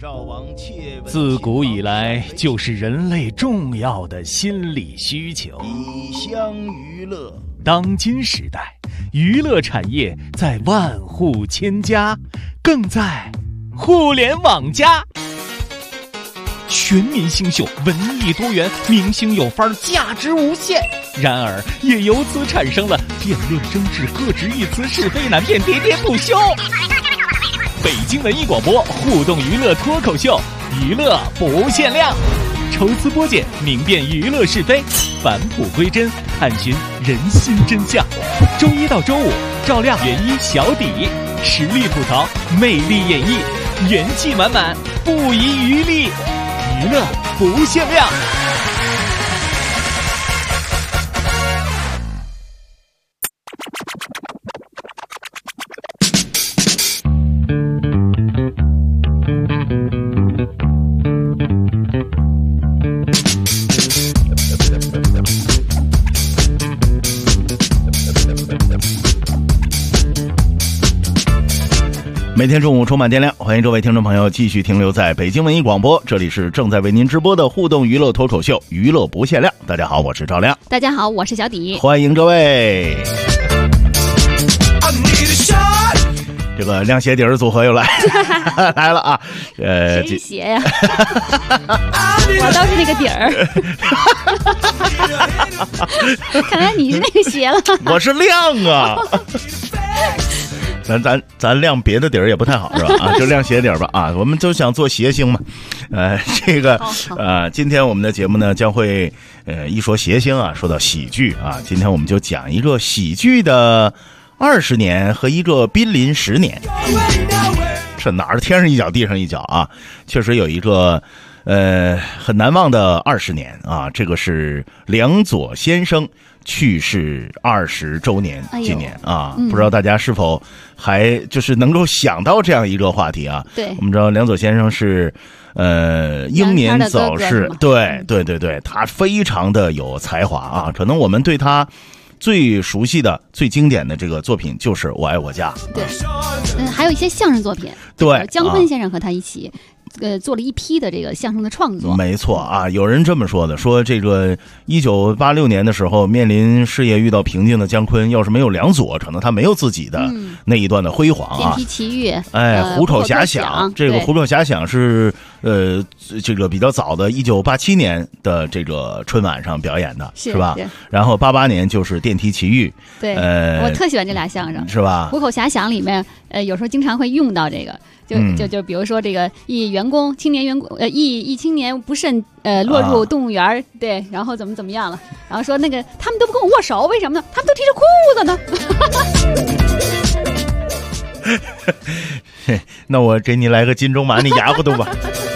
自古以来就是人类重要的心理需求。 以乡娱乐。 当今时代，娱乐产业在万户千家，更在互联网加。全民星秀，文艺多元，明星有范，价值无限。然而，也由此产生了辩论争执、各执一词、是非难辨、喋喋不休。北京文艺广播互动娱乐脱口秀，娱乐不限量，抽丝剥茧，明辨娱乐是非，返璞归真，探寻人心真相。周一到周五，照亮原一小底，实力吐槽，魅力演绎，元气满满，不遗余力，娱乐不限量。每天中午充满电量，欢迎各位听众朋友继续停留在北京文艺广播，这里是正在为您直播的互动娱乐脱口秀，娱乐不限量。大家好，我是赵亮。 大家好，我是小底。 欢迎各位。这个亮鞋底儿组合又来来了啊！ 谁鞋呀？我倒是那个底儿。看来你是那个鞋了。 我是亮啊。咱亮别的底儿也不太好是吧？啊，就亮鞋底儿吧啊！我们都想做谐星嘛。这个今天我们的节目呢将会一说谐星啊，说到喜剧啊，今天我们就讲一个喜剧的20年和一个濒临10年。这哪儿天上一脚地上一脚啊！确实有一个很难忘的20年啊，这个是梁左先生去世20周年纪念啊，不知道大家是否还就是能够想到这样一个话题啊？ 对， 我们知道梁左先生是英年早逝，对，他非常的有才华啊，可能我们对他最熟悉的、最经典的这个作品就是《我爱我家》。 对，还有一些相声作品， 对， 姜昆先生和他一起。做了一批的这个相声的创作。 没错啊，有人这么说的，说这个1986年的时候面临事业遇到瓶颈的姜昆，要是没有梁左，可能他没有自己的那一段的辉煌啊。 电梯奇遇， 虎口遐想，这个虎口遐想是这个比较早的1987年的这个春晚上表演的，是吧？然后88年就是电梯奇遇， 对，我特喜欢这俩相声， 是吧？ 虎口遐想里面有时候经常会用到这个。就比如说这个一青年不慎落入动物园，对，然后怎么样了，然后说那个他们都不跟我握手，为什么呢？他们都提着裤子呢。那我给你来个金钟马你牙不都吧。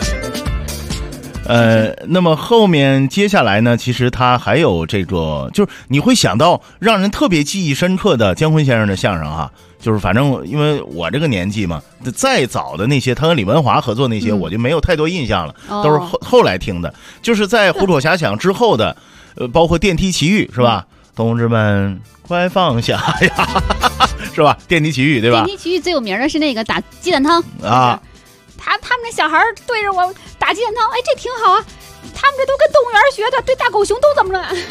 那么后面接下来呢，其实他还有这个，就是你会想到让人特别记忆深刻的姜昆先生的相声啊，就是反正因为我这个年纪嘛，再早的那些他和李文华合作那些，我就没有太多印象了，都是后来听的。就是在虎口遐想之后的，包括电梯奇遇是吧？同志们快放下呀，是吧？电梯奇遇对吧？ 电梯奇遇最有名的是那个打鸡蛋汤啊。他们那小孩对着我打鸡蛋汤，哎，这挺好啊！他们这都跟动物园学的，对大狗熊都怎么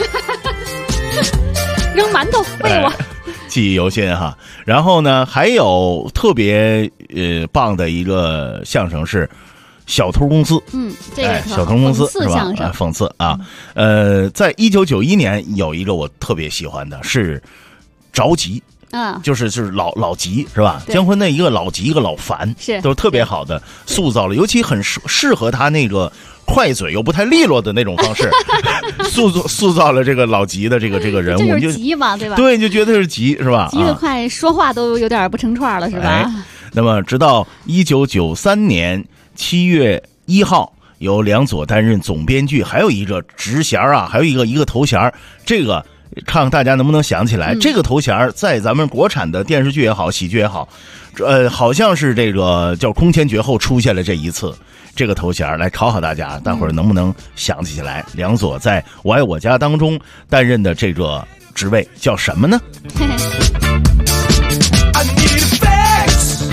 了？扔馒头喂我， 记忆犹新哈。然后呢，还有特别棒的一个相声是小偷公司， 这个小偷公司是吧？讽刺啊，在1991年有一个我特别喜欢的是着急。就是老急是吧？姜昆那一个老急一个老烦，都是特别好的塑造了，尤其很适合他那个快嘴又不太利落的那种方式，塑造了这个老急的这个人物， 这就是急嘛，对吧？ 对，就觉得是急是吧？ 急得快，说话都有点不成串了，是吧？ 那么直到1993年7月1号，由梁左担任总编剧，还有一个职衔啊，还有一个头衔，这个。看看大家能不能想起来，这个头衔在咱们国产的电视剧也好，喜剧也好，好像是这个叫空前绝后出现了这一次这个头衔，来考考大家，大伙儿能不能想起来梁左在《我爱我家》当中担任的这个职位叫什么呢？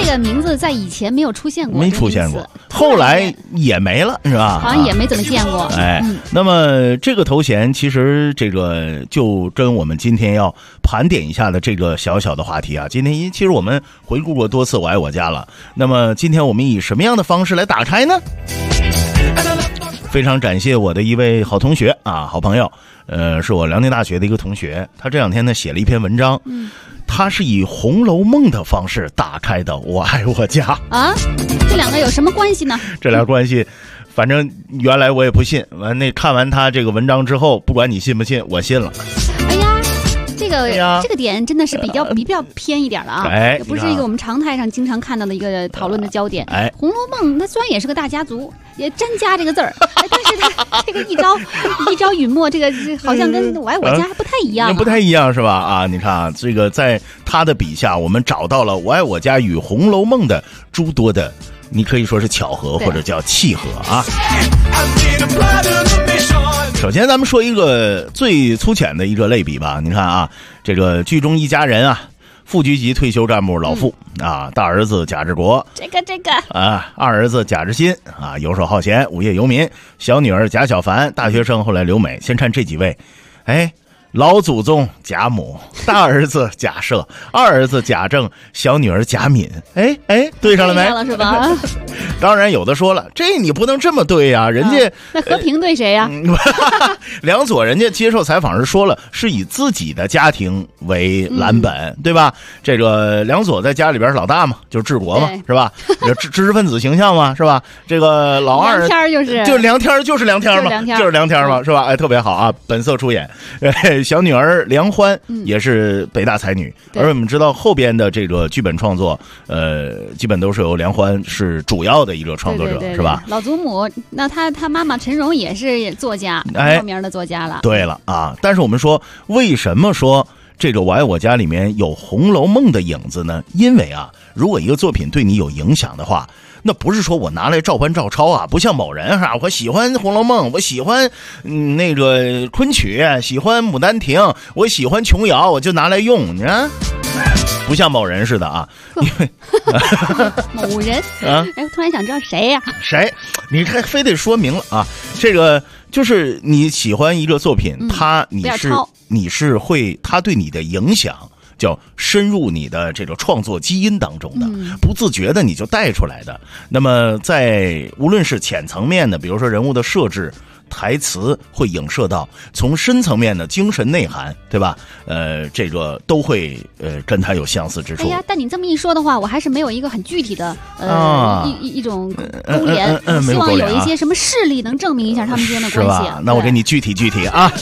个名字在以前没有出现过， 没出现过，后来也没了，是吧？ 好像也没怎么见过。 那么这个头衔其实这个就跟我们今天要盘点一下的这个小小的话题啊，今天其实我们回顾过多次我爱我家了，那么今天我们以什么样的方式来打开呢？非常感谢我的一位好同学啊，好朋友，是我辽宁大学的一个同学，他这两天呢写了一篇文章，他是以《红楼梦》的方式打开的我爱我家啊，这两个有什么关系呢？ 这俩关系反正原来我也不信，看完他这个文章之后，不管你信不信，我信了。 这个点真的是比较偏一点了啊，也不是一个我们常态上经常看到的一个讨论的焦点。红楼梦它虽然也是个大家族，也真加这个字儿，但是它这个一朝陨没，这个好像跟我爱我家还不太一样， 不太一样是吧？啊，你看啊，这个在他的笔下，我们找到了我爱我家与红楼梦的诸多的，你可以说是巧合或者叫契合啊。首先咱们说一个最粗浅的一个类比吧，你看啊，这个剧中一家人啊，副局级退休干部老傅啊，大儿子贾志国，这个啊，二儿子贾志新啊，游手好闲，无业游民，小女儿贾小凡，大学生，后来留美。先看这几位，老祖宗贾母，大儿子贾赦，二儿子贾政，小女儿贾敏。对上了没？ 对上了是吧？ 当然有的说了，这你不能这么对呀，人家那和平对谁呀？ 梁左人家接受采访时说了，是以自己的家庭为蓝本，对吧？这个梁左在家里边是老大嘛，就是治国嘛，是吧？知识分子形象嘛，是吧？这个老二梁天就是梁天嘛，就是梁天嘛，是吧？特别好啊，本色出演。小女儿梁欢也是北大才女，而我们知道后边的这个剧本创作，基本都是由梁欢是主要的一个创作者， 对， 是吧？ 老祖母，那他妈妈陈荣也是作家，有名的作家了。 对了啊，但是我们说，为什么说这个我爱我家里面有《红楼梦》的影子呢？因为啊，如果一个作品对你有影响的话，那不是说我拿来照搬照抄啊，不像某人哈，我喜欢《红楼梦》，我喜欢那个昆曲，喜欢《牡丹亭》，我喜欢琼瑶，我就拿来用，你看，不像某人似的啊。因为某人啊，我突然想知道谁呀？ 谁？你还非得说明了啊？这个就是你喜欢一个作品，你是会他对你的影响。叫深入你的这个创作基因当中的，不自觉的你就带出来的。那么在无论是浅层面的，比如说人物的设置、台词，会影射到从深层面的精神内涵，对吧？这个都会跟它有相似之处。 但你这么一说的话，我还是没有一个很具体的一种勾连，希望有一些什么事例能证明一下他们之间的关系。 是吧？那我给你具体啊。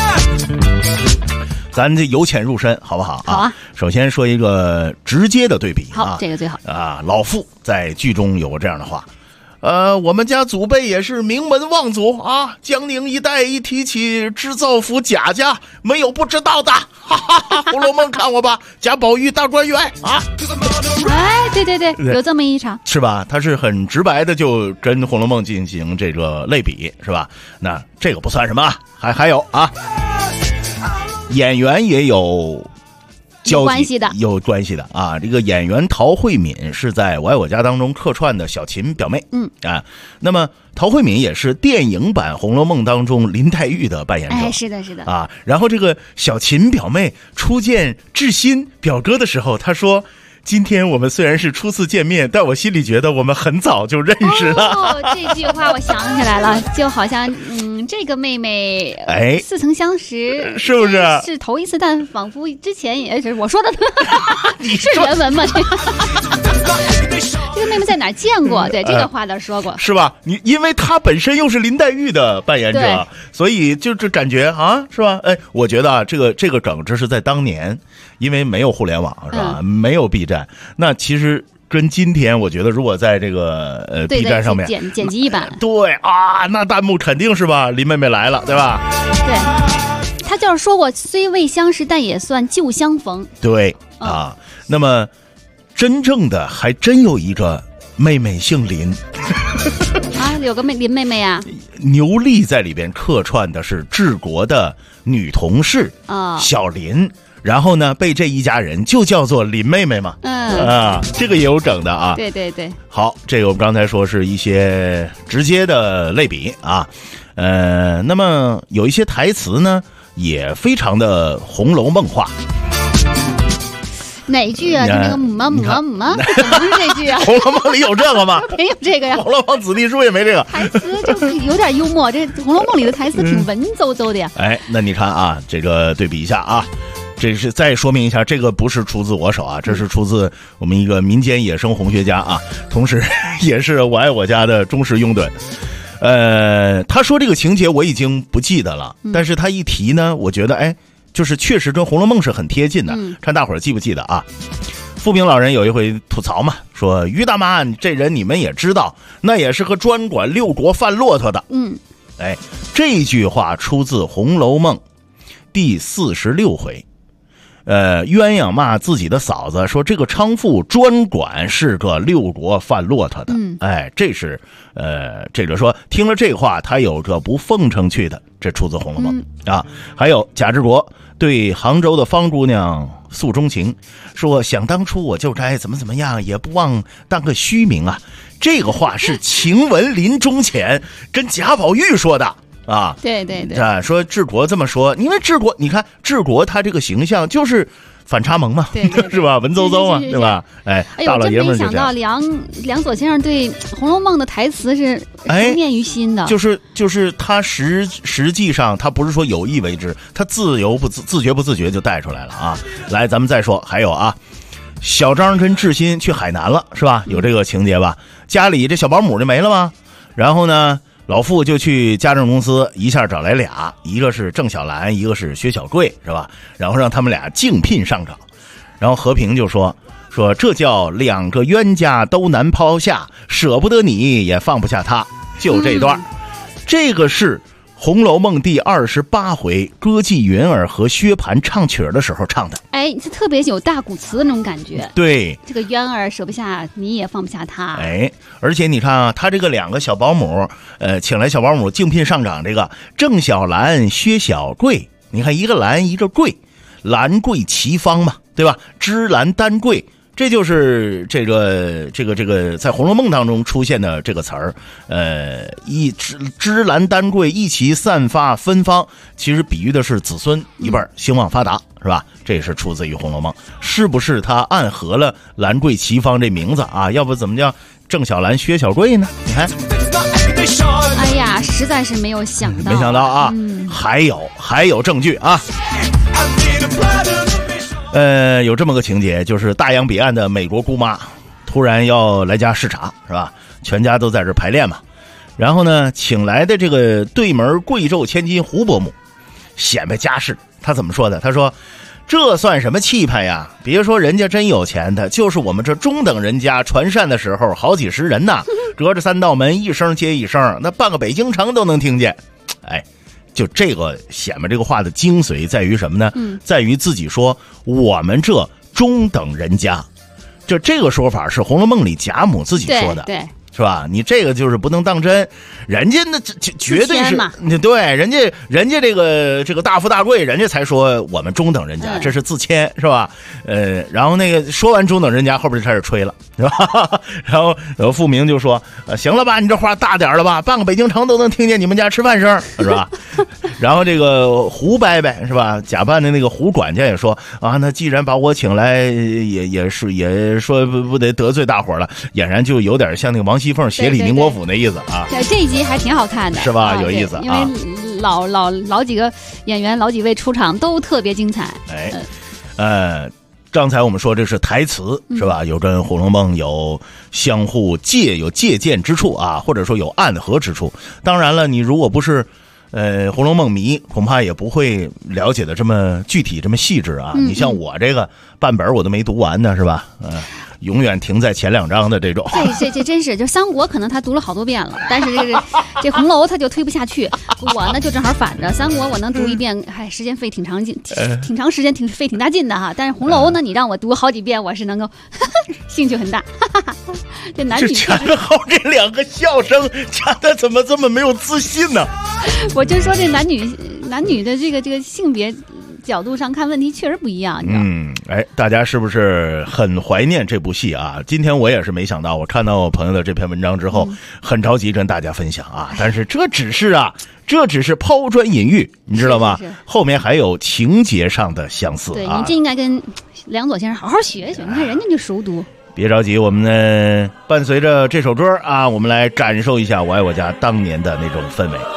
咱这由浅入深，好不好？ 好啊。 首先说一个直接的对比。 好，这个最好啊。老傅在剧中有过这样的话，我们家祖辈也是名门望族啊，江宁一带一提起织造府贾家，没有不知道的。哈哈哈，《红楼梦》看过吧？贾宝玉大观园啊。 对，有这么一场， 是吧？他是很直白的就跟《红楼梦》进行这个类比，是吧？那这个不算什么，还有啊。演员也有有关系的啊！这个演员陶慧敏是在《我爱我家》当中客串的小琴表妹，那么陶慧敏也是电影版《红楼梦》当中林黛玉的扮演者， 是的啊。然后这个小琴表妹初见志新表哥的时候，她说：“今天我们虽然是初次见面，但我心里觉得我们很早就认识了。” 这句话我想起来了，就好像这个妹妹似曾相识， 是不是？ 是头一次，但仿佛之前也是我说的，是原文吗？这个妹妹在哪儿见过？对，这个话倒说过， 是吧？因为她本身又是林黛玉的扮演者，所以就这感觉啊，是吧？我觉得啊，这个梗这是在当年，因为没有互联网，是吧？没有 B 站，那其实跟今天，我觉得如果在这个B 站上面剪辑一版， 对啊，那弹幕肯定是吧？林妹妹来了，对吧？ 对，他就是说过，虽未相识，但也算旧相逢。 对啊，那么真正的还真有一个妹妹姓林啊，有个林妹妹啊。 牛莉在里边客串的是治国的女同事小林。 然后呢被这一家人就叫做林妹妹嘛。这个也有整的啊。 对对对。 好，这个我们刚才说是一些直接的类比啊。那么有一些台词呢也非常的《红楼梦》化。 哪句啊？就那个母啊，怎么是这句啊？ 《红楼梦》里有这个吗？ 没有这个呀， 《红楼梦》子弟书也没这个台词，就有点幽默。这《红楼梦》里的台词挺文绉绉的呀。 哎，那你看啊，这个对比一下啊，这是再说明一下，这个不是出自我手啊，这是出自我们一个民间野生红学家啊，同时也是我爱我家的忠实拥趸。他说这个情节我已经不记得了，但是他一提呢，我觉得哎。就是确实跟《红楼梦》是很贴近的，看大伙儿记不记得啊？富平老人有一回吐槽嘛，说于大妈这人你们也知道，那也是个专管六国贩骆驼的。哎，这句话出自《红楼梦》第46回。鸳鸯骂自己的嫂子说这个娼妇专管是个六国贩骆驼的。哎，这是这个说听了这话他有着不奉承去的，这出自《红楼梦》啊。还有贾志国对杭州的方姑娘诉衷情，说想当初我就该怎么样，也不忘当个虚名啊。这个话是晴雯临终前跟贾宝玉说的啊。对对对啊，说治国这么说，因为治国，你看治国他这个形象就是反差萌嘛，对对对是吧？文绉绉嘛，对吧？哎，大老爷们儿就这样。真没想到梁左先生对《红楼梦》的台词是熟念于心的，就是他实际上他不是说有意为之，他自觉不自觉就带出来了啊。来，咱们再说，还有啊，小张跟志新去海南了，是吧？有这个情节吧？家里这小保姆就没了吗？然后呢？老傅就去家政公司一下找来俩，一个是郑小兰，一个是薛小贵，是吧？然后让他们俩竞聘上岗。然后和平就说这叫两个冤家都难抛下，舍不得你也放不下他，就这段。这个是《红楼梦》第28回歌妓云儿和薛蟠唱曲的时候唱的。哎，这特别有大鼓词的那种感觉。对，这个冤儿舍不下你也放不下他。哎，而且你看啊，他这个两个小保姆，请来小保姆竞聘上岗，这个郑小兰、薛小贵，你看一个兰一个贵，兰桂齐芳嘛，对吧？芝兰丹桂。这就是这个在《红楼梦》当中出现的这个词儿，芝兰丹桂一齐散发芬芳，其实比喻的是子孙一辈兴旺发达，是吧？这也是出自于《红楼梦》，是不是他暗合了兰桂齐芳这名字啊？要不怎么叫郑小兰、薛小贵呢？你看，哎呀，实在是没有想到啊！还有证据啊！有这么个情节，就是大洋彼岸的美国姑妈突然要来家视察，是吧？全家都在这排练嘛。然后呢，请来的这个对门贵胄千金胡伯母显摆家世，他怎么说的？他说：“这算什么气派呀？别说人家真有钱的，就是我们这中等人家传膳的时候，好几十人呐，隔着3道门，一声接一声，那半个北京城都能听见。”哎。就这个显摆这个话的精髓在于什么呢？在于自己说我们这中等人家，就这个说法是《红楼梦》里贾母自己说的，对，是吧？你这个就是不能当真，人家那绝对是，对，人家这个大富大贵，人家才说我们中等人家，这是自谦，是吧？然后那个说完中等人家，后边就开始吹了，是吧？然后富明就说：“行了吧，你这话大点了吧？半个北京城都能听见你们家吃饭声，是吧？”然后这个胡伯伯是吧？假扮的那个胡管家也说：“啊，那既然把我请来，也说不得得罪大伙了，俨然就有点像那个王熙凤协理宁国府那意思啊。”这一集还挺好看的，是吧？有意思啊，因为老几个演员、老几位出场都特别精彩。刚才我们说这是台词，是吧？有跟《红楼梦》有相互有借鉴之处啊，或者说有暗合之处。当然了，你如果不是《红楼梦》迷，恐怕也不会了解的这么具体、这么细致啊。你像我这个半本我都没读完呢，是吧？永远停在前2章的这种。这真是，就三国可能他读了好多遍了，但是这红楼他就推不下去。我呢就正好反着，三国我能读一遍，时间费挺长时间，费挺大劲的哈。但是红楼呢，你让我读好几遍，我是能够兴趣很大。这男女前后这2个笑声加的怎么这么没有自信呢？我就说这男女的这个性别角度上看问题确实不一样，你知道吗？ 大家是不是很怀念这部戏啊？今天我也是没想到，我看到我朋友的这篇文章之后，很着急跟大家分享啊。但是这只是抛砖引玉，你知道吗？ 是后面还有情节上的相似啊。 对，你这应该跟梁左先生好好学学，你看人家就熟读。 别着急，我们呢伴随着这首歌啊，我们来感受一下我爱我家当年的那种氛围。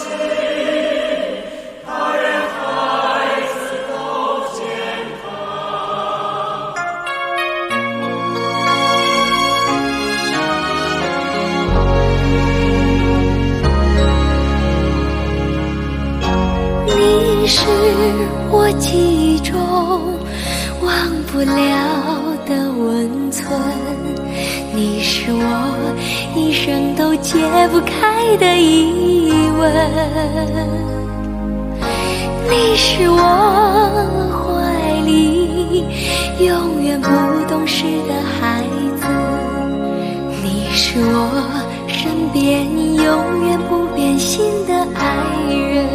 你是我记忆中忘不了的温存，你是我一生都解不开的疑问，你是我怀里永远不懂事的孩子，你是我身边永远不变心的爱人，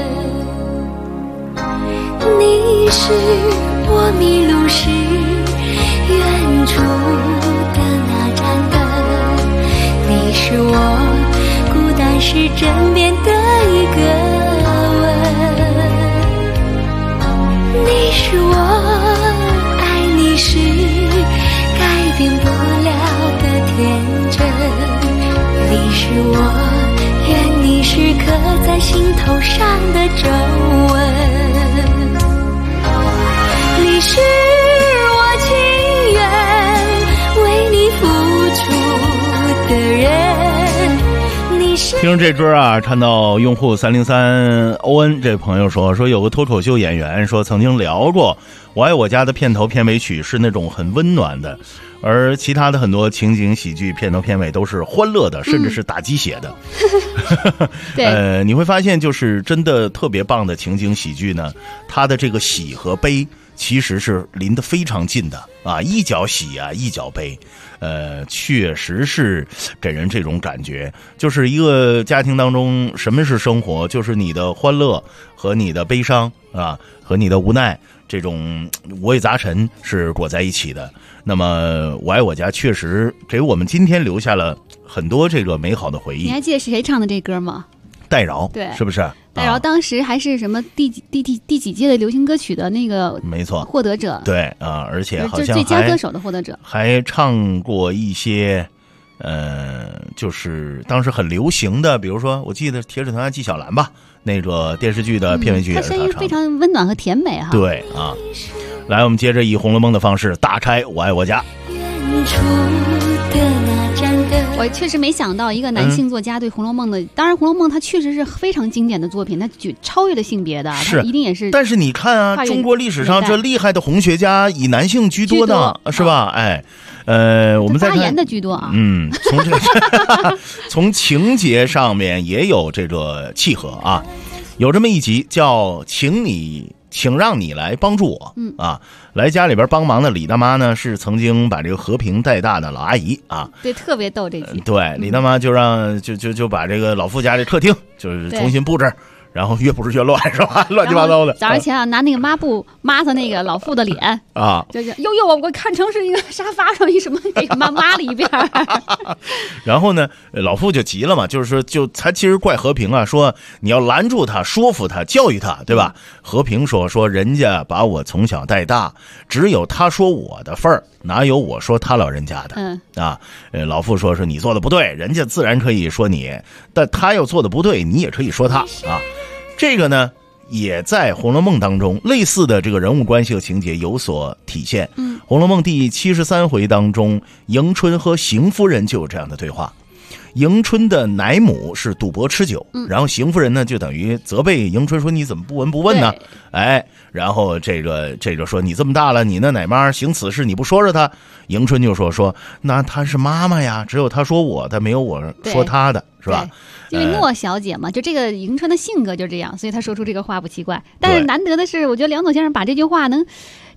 你是我迷路时远处的那盏灯，你是我孤单时枕边的一个吻，你是我爱你时改变不了的天真，你是我愿你时刻在心头上的皱纹，你是我情愿为你付出的人，你是。 听这歌啊，看到用户303欧恩这朋友说有个脱口秀演员说曾经聊过我爱我家的片头片尾曲是那种很温暖的，而其他的很多情景喜剧片头片尾都是欢乐的，甚至是打鸡血的。 对， 你会发现就是真的特别棒的情景喜剧呢，它的这个喜和悲其实是离得非常近的啊，一脚喜啊，一脚悲，确实是给人这种感觉，就是一个家庭当中什么是生活，就是你的欢乐和你的悲伤啊，和你的无奈，这种五味杂陈是裹在一起的。那么我爱我家确实给我们今天留下了很多这个美好的回忆。 你还记得是谁唱的这歌吗？ 戴娆， 对， 是不是？ 戴娆当时还是什么第几届的流行歌曲的那个没错获得者， 对啊，而且好像就是最佳歌手的获得者， 还唱过一些就是当时很流行的，比如说我记得铁齿铜牙纪晓岚吧，那个电视剧的片尾曲也是他唱的， 它声音非常温暖和甜美哈。 对啊，来，我们接着以《红楼梦》的方式打开我爱我家。 远处的那盏灯， 我确实没想到一个男性作家对《红楼梦》的，当然《红楼梦》它确实是非常经典的作品，它超越了性别的， 是它一定也是。 但是你看啊，中国历史上这厉害的红学家以男性居多的，是吧？哎，我们再看发言的居多啊。 从这个从情节上面也有这个契合啊，有这么一集叫请让你来帮助我，来家里边帮忙的李大妈呢，是曾经把这个和平带大的老阿姨啊， 对，特别逗这集。 对，李大妈就让就把这个老傅家这客厅就是重新布置，然后越布置越乱，是吧？乱七八糟的。 早上起来拿那个抹布抹他那个老傅的脸啊， 就是我看成是一个沙发上一什么给抹了一遍。 然后呢，老傅就急了嘛，就是说他其实怪和平啊，说你要拦住他，说服他，教育他，对吧？和平说人家把我从小带大，只有他说我的份儿，哪有我说他老人家的？老傅说你做的不对，人家自然可以说你，但他要做的不对，你也可以说他啊。这个呢，也在《红楼梦》当中类似的这个人物关系和情节有所体现。《红楼梦》第73回当中，迎春和邢夫人就有这样的对话。迎春的奶母是赌博吃酒，然后邢夫人呢就等于责备迎春说你怎么不闻不问呢？哎，然后这个说你这么大了，你那奶妈行此事你不说她？迎春就说那她是妈妈呀，只有她说我的，没有我说她的，是吧？ 因为诺小姐嘛，就这个迎春的性格就这样，所以她说出这个话不奇怪。但是难得的是，我觉得梁左先生把这句话能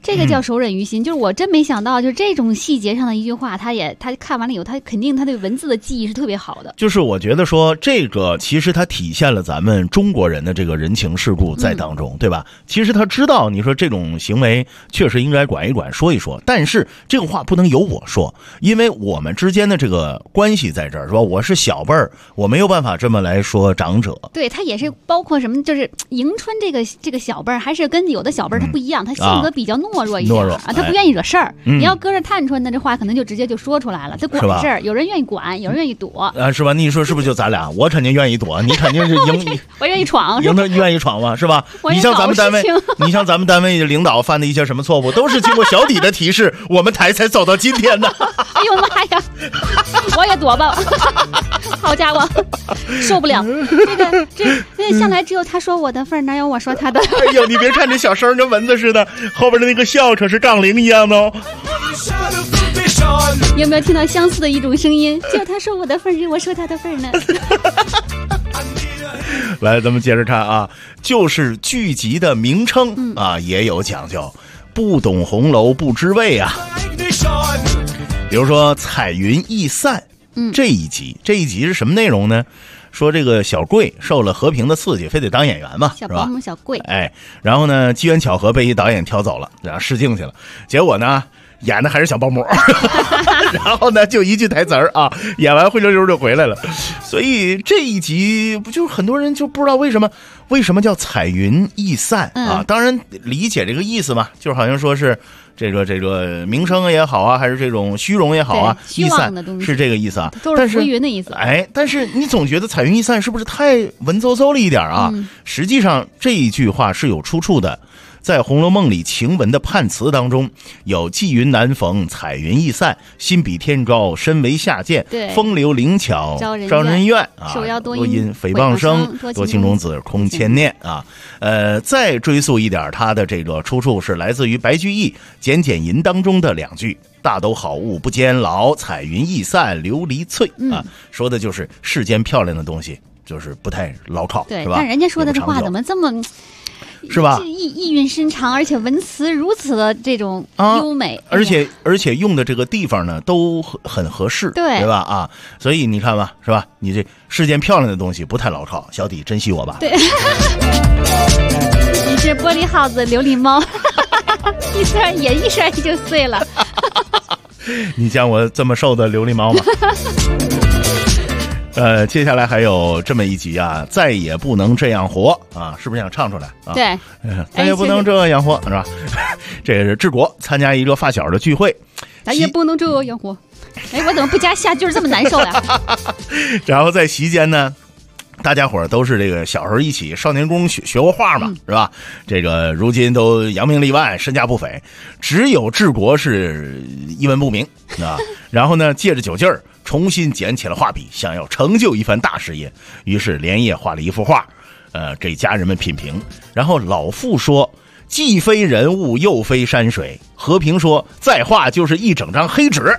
这个叫手忍于心，就是我真没想到，就是这种细节上的一句话，他看完了以后，他肯定他对文字的记忆是特别好的。 就是我觉得说这个其实它体现了咱们中国人的这个人情世故在当中，对吧？其实他知道你说这种行为确实应该管一管说一说，但是这个话不能由我说，因为我们之间的这个关系在这儿，是吧？我是小辈儿，我没有办法这么来说长者。 对，他也是包括什么，就是迎春这个小辈儿，还是跟有的小辈儿他不一样，他性格比较懦弱一点啊，他不愿意惹事儿。你要搁着探春的这话，可能就直接就说出来了，他管事儿，有人愿意管，有人愿意躲啊，是吧？你说是不是就咱俩？我肯定愿意躲，你肯定是赢， 我愿意闯， 赢他愿意闯嘛，是吧？你像咱们单位领导犯的一些什么错误，都是经过小弟的提示，我们台才走到今天的。 哎呦妈呀，我也躲吧。好家伙，受不了！这向来只有他说我的份儿，哪有我说他的？ 哎呦，你别看这小声跟蚊子似的，后边的那个笑可是杠铃一样的哦。 有没有听到相似的一种声音？就他说我的份儿，我说他的份儿呢。 来，咱们接着看啊，就是剧集的名称啊，也有讲究。不懂红楼不知味啊。比如说彩云易散，这一集是什么内容呢？说这个小贵受了和平的刺激，非得当演员嘛， 小保姆小贵， 哎，然后呢，机缘巧合被一导演挑走了，然后试镜去了，结果呢，演的还是小保姆，然后呢，就一句台词啊，演完灰溜溜就回来了。所以这一集不就是很多人就不知道为什么叫彩云易散啊？当然理解这个意思嘛，就是好像说是这个名声也好啊，还是这种虚荣也好啊， 虚妄的东西是这个意思啊， 都是浮云的意思。 哎，但是你总觉得彩云易散是不是太文绉绉了一点啊？实际上这一句话是有出处的。在《红楼梦》里晴雯的判词当中，有寄云难逢，彩云易散，心比天高，身为下贱，风流灵巧招人怨啊， 手要多因诽谤声，多情种子空牵念啊。再追溯一点，它的这个出处是来自于白居易《简简吟》当中的2句：大斗好物不坚牢，彩云易散琉璃脆啊，说的就是世间漂亮的东西就是不太牢靠， 对， 是吧？ 但人家说的这话怎么这么是吧？ 意蕴深长，而且文词如此的这种优美， 而且用的这个地方呢都很合适，对吧？啊，所以你看吧，是吧？你这世间漂亮的东西不太牢靠，小弟珍惜我吧。 对，你是玻璃耗子琉璃猫，一摔就碎了。 你像我这么瘦的琉璃猫吗？接下来还有这么一集啊，再也不能这样活啊，是不是想唱出来啊？ 对， 再也不能这样活，是吧？这是治国参加一个发小的聚会， 咱也不能这样活。哎，我怎么不加下句这么难受呀？ 然后在席间呢，大家伙都是这个小时候一起少年宫学过画嘛，是吧？这个如今都扬名立万，身价不菲，只有治国是一文不名啊。然后呢，借着酒劲儿，重新捡起了画笔，想要成就一番大事业，于是连夜画了一幅画，给家人们品评。然后老妇说，既非人物，又非山水。和平说，再画就是一整张黑纸。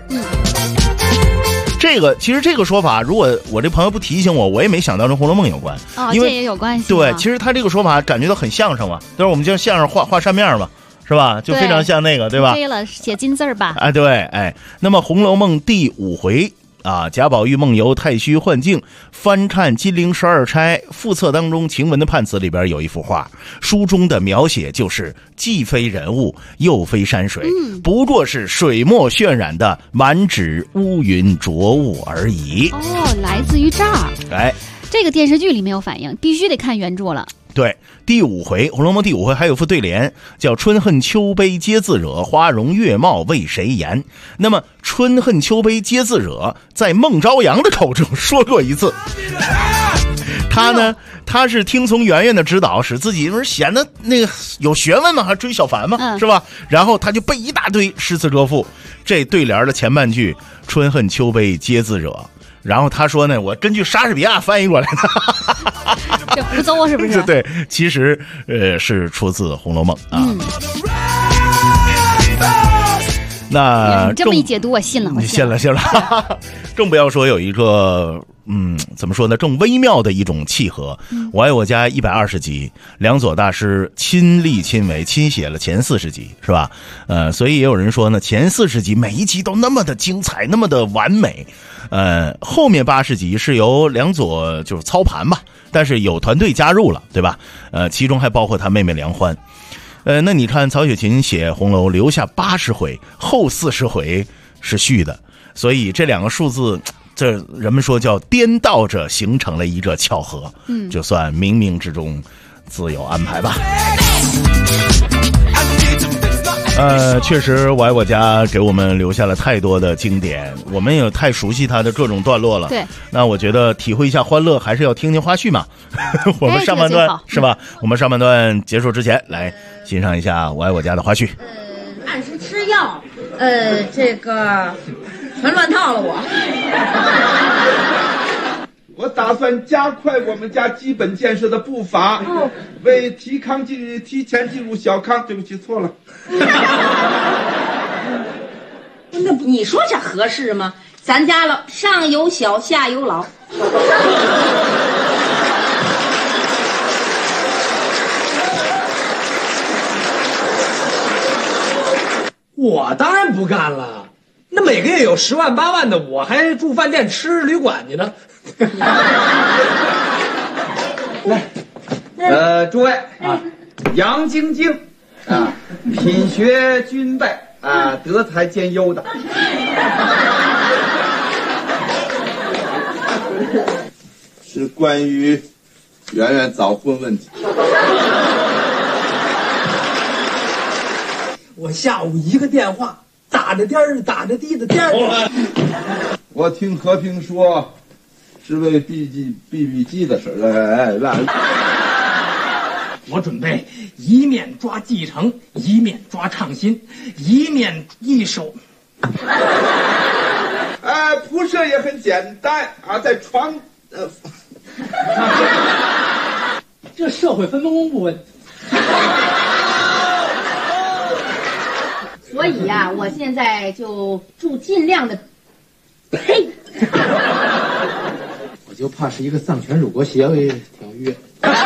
其实这个说法，如果我这朋友不提醒我，我也没想到跟《红楼梦》有关。因为这也有关系。 对，其实他这个说法感觉到很相声嘛，都是我们叫相声画扇面嘛，是吧？就非常像那个，对吧？ 对了，写金字吧。 啊，对，哎，那么《红楼梦》第5回啊，贾宝玉梦游太虚幻境，翻看金陵12钗附册当中，晴雯的判词里边有一幅画，书中的描写就是既非人物，又非山水，不过是水墨渲染的满纸乌云浊雾而已。 哦，来自于这儿。 哎， 这个电视剧里没有反应，必须得看原著了。 对，第5回《红楼梦》第5回还有副对联，叫春恨秋悲皆自惹，花容月貌为谁言。那么春恨秋悲皆自惹在孟朝阳的口中说过一次，他是听从圆圆的指导，使自己不是显得那个有学问嘛，还追小凡嘛，是吧？然后他就背一大堆诗词歌赋，这对联的前半句春恨秋悲皆自惹，然后他说呢，我根据莎士比亚翻译过来的。 这胡诌是不是？ 对，其实是出自《红楼梦》啊。那你这么一解读，我信了， 你信了。更不要说有一个怎么说呢，正微妙的一种契合。我爱我家120集，梁左大师亲力亲为亲写了前40集，是吧？所以也有人说呢，前40集每一集都那么的精彩，那么的完美。后面80集是由梁左就是操盘吧，但是有团队加入了，对吧？其中还包括他妹妹梁欢。那你看曹雪芹写红楼留下80回，后40回是续的，所以这两个数字，这人们说叫颠倒着形成了一个巧合，就算冥冥之中自有安排吧。确实我爱我家给我们留下了太多的经典，我们也太熟悉它的各种段落了。 对， 那我觉得体会一下欢乐还是要听听花絮嘛。我们上半段是吧？我们上半段结束之前来欣赏一下我爱我家的花絮。 按时吃药，这个全乱套了我。 我打算加快我们家基本建设的步伐，为提前进入小康。对不起，错了。 那你说这合适吗？咱家了上有小，下有老。 我当然不干了，那每个月有10万8万的，我还住饭店吃旅馆去呢。 来，诸位啊，杨晶晶啊，品学均备啊，德才兼优的。是关于圆圆早婚问题。 我下午一个电话，打着颠儿打着滴的颠儿。 我听和平说，是为 BB 机的事儿。 我准备一面抓继承，一面抓创新，一面一手。 铺设也很简单啊，在床这社会分工不问。 所以呀，我现在就住尽量的，呸！ 我就怕是一个丧权辱国协为条约。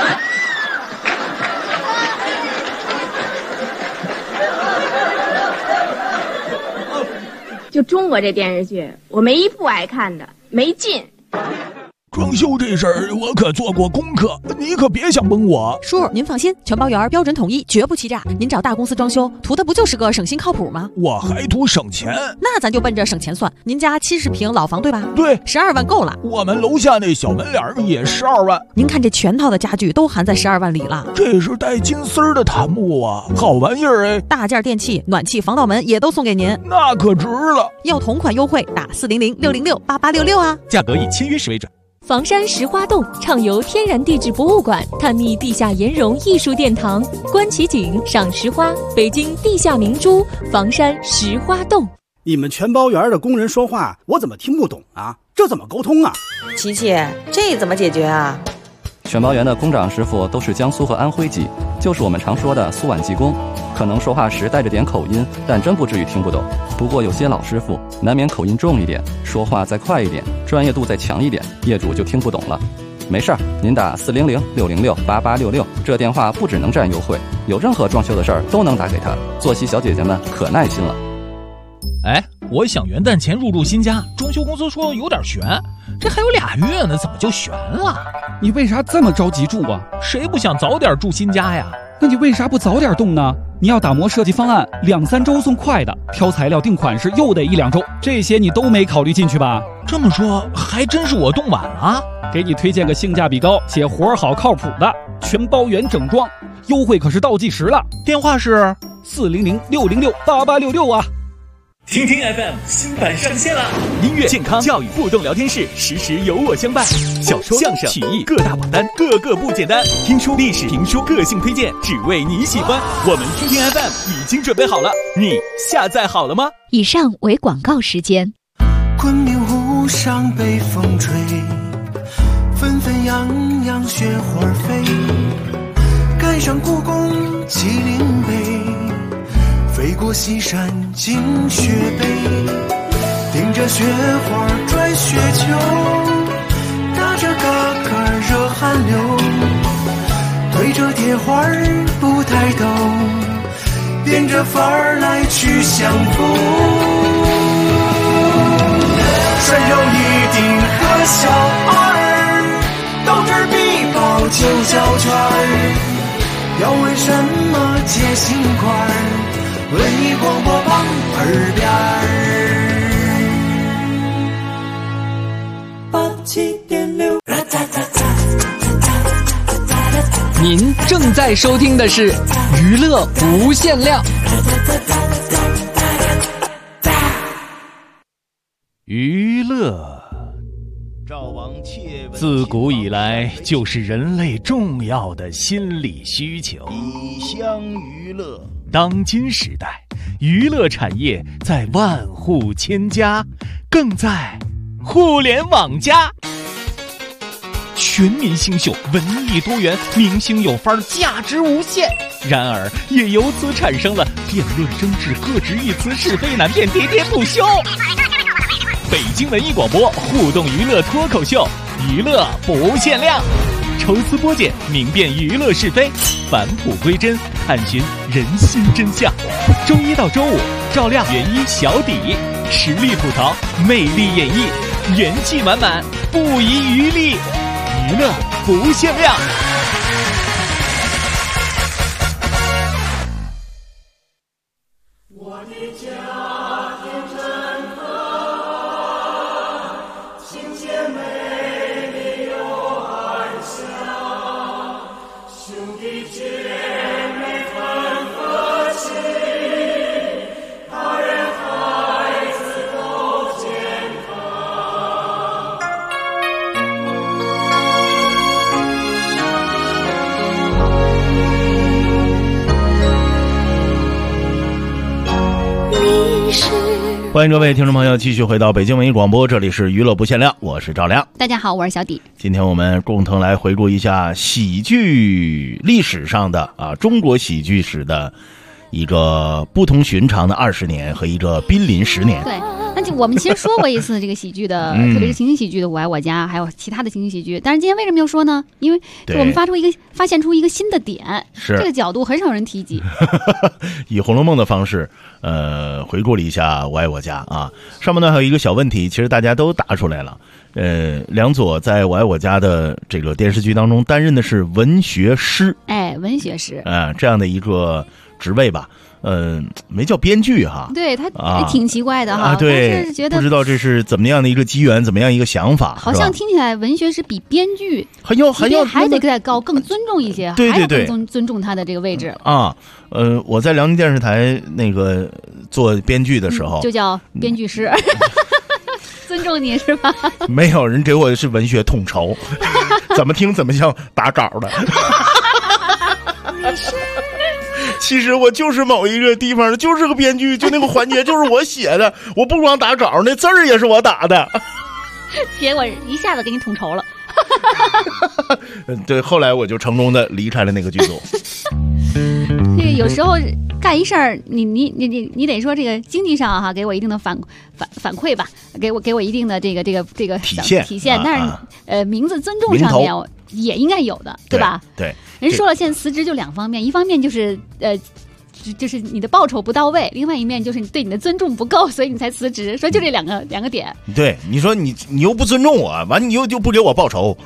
就中国这电视剧，我没一部爱看的，没劲。 装修这事儿我可做过功课，你可别想蒙我。 叔，您放心，全包圆标准统一，绝不欺诈。您找大公司装修，图的不就是个省心靠谱吗？ 我还图省钱， 那咱就奔着省钱算。您家70平老房对吧？ 对 ，12万够了。 我们楼下那小门脸也12万。 您看这全套的家具都含在12万里了。 这是带金丝儿的檀木啊，好玩意儿哎！ 大件电器、暖气、防盗门也都送给您， 那可值了。 要同款优惠，打400-606-8866啊， 价格以签约时为准。 房山石花洞畅游天然地质博物馆，探秘地下岩溶艺术殿堂，观奇景，赏石花，北京地下明珠，房山石花洞。 你们全包园的工人说话，我怎么听不懂啊？这怎么沟通啊？ 琪琪，这怎么解决啊？ 全包园的工长师傅都是江苏和安徽籍，就是我们常说的苏皖技工，可能说话时带着点口音，但真不至于听不懂。不过有些老师傅难免口音重一点，说话再快一点，专业度再强一点，业主就听不懂了。没事儿，您打400-606-8866，这电话不只能占优惠，有任何装修的事儿都能打给他。作息小姐姐们可耐心了。 哎，我想元旦前入住新家，装修公司说有点悬，这还有2月呢，怎么就悬了？ 你为啥这么着急住啊？ 谁不想早点住新家呀？ 那你为啥不早点动呢？你要打磨设计方案，2-3周送快的，挑材料定款式又得1-2周，这些你都没考虑进去吧？ 这么说还真是我动晚了。 给你推荐个性价比高且活好靠谱的全包圆整装，优惠可是倒计时了。 电话是 400-606-8866啊。 听听 FM 新版上线了，音乐、健康、教育、互动聊天室，时时有我相伴。小说、相声、曲艺各大榜单，个个不简单。听书、历史、评书，个性推荐，只为你喜欢。我们听听 FM 已经准备好了，你下载好了吗？ 以上为广告时间。 昆明湖上北风吹，纷纷扬扬雪花飞，赶上故宫麒麟碑，飞过西山进雪北，顶着雪花转雪球， 花不太懂，变着法儿来去相逢。山上一定和小二，到这儿必报9小圈儿。要为什么结心块儿？文艺广播旁耳边儿87.6。 您正在收听的是娱乐无限量。 娱乐自古以来就是人类重要的心理需求。 以香娱乐， 当今时代，娱乐产业在万户千家，更在互联网加。全民新秀，文艺多元，明星有范儿，价值无限。然而，也由此产生了辩论争执、各执一词、是非难辨、喋喋不休。北京文艺广播互动娱乐脱口秀，娱乐不限量，抽丝剥茧，明辨娱乐是非，返璞归真，探寻人心真相。周一到周五，赵亮、袁一、小底，实力吐槽，魅力演绎，元气满满，不遗余力，娱乐不限量。 我的家庭真可，亲切美丽又安详，兄弟姐妹很和气，大人孩子都健康。 欢迎各位听众朋友继续回到北京文艺广播，这里是娱乐不限量，我是赵亮。 大家好，我是小底。 今天我们共同来回顾一下喜剧历史上的中国喜剧史的一个不同寻常的20年和一个濒临10年。 对，那就我们其实说过一次这个喜剧的，特别是情景喜剧的《我爱我家》，还有其他的情景喜剧。但是今天为什么要说呢？因为我们发现出一个新的点，这个角度很少人提及。 以《红楼梦》的方式，回顾了一下《我爱我家》啊。上半段还有一个小问题，其实大家都答出来了。梁左在《我爱我家》的这个电视剧当中担任的是文学师， 文学师， 这样的一个职位吧。没叫编剧哈， 对他也挺奇怪的哈， 对， 但是觉得不知道这是怎么样的一个机缘，怎么样一个想法， 好像听起来文学是比编剧还要还得再高，更尊重一些， 对对对， 还要更尊重他的这个位置啊。我在辽宁电视台那个做编剧的时候， 就叫编剧师。尊重你是吧？ 没有人给我的是文学统筹，怎么听怎么像打稿的。其实我就是某一个地方就是个编剧，就那个环节就是我写的，我不光打稿，那字儿也是我打的。 结果一下子给你统筹了。 对，后来我就成功的离开了那个剧组。 这个有时候干一事儿，你得说这个经济上哈，给我一定的反馈吧，给我一定的这个体现。但是名字尊重上面也应该有的，对吧？ 对。 人说了，现在辞职就2方面，一方面就是就是你的报酬不到位，另外一面就是你对你的尊重不够，所以你才辞职。说就这两个点。 对，你说你又不尊重我，完你又就不给我报酬，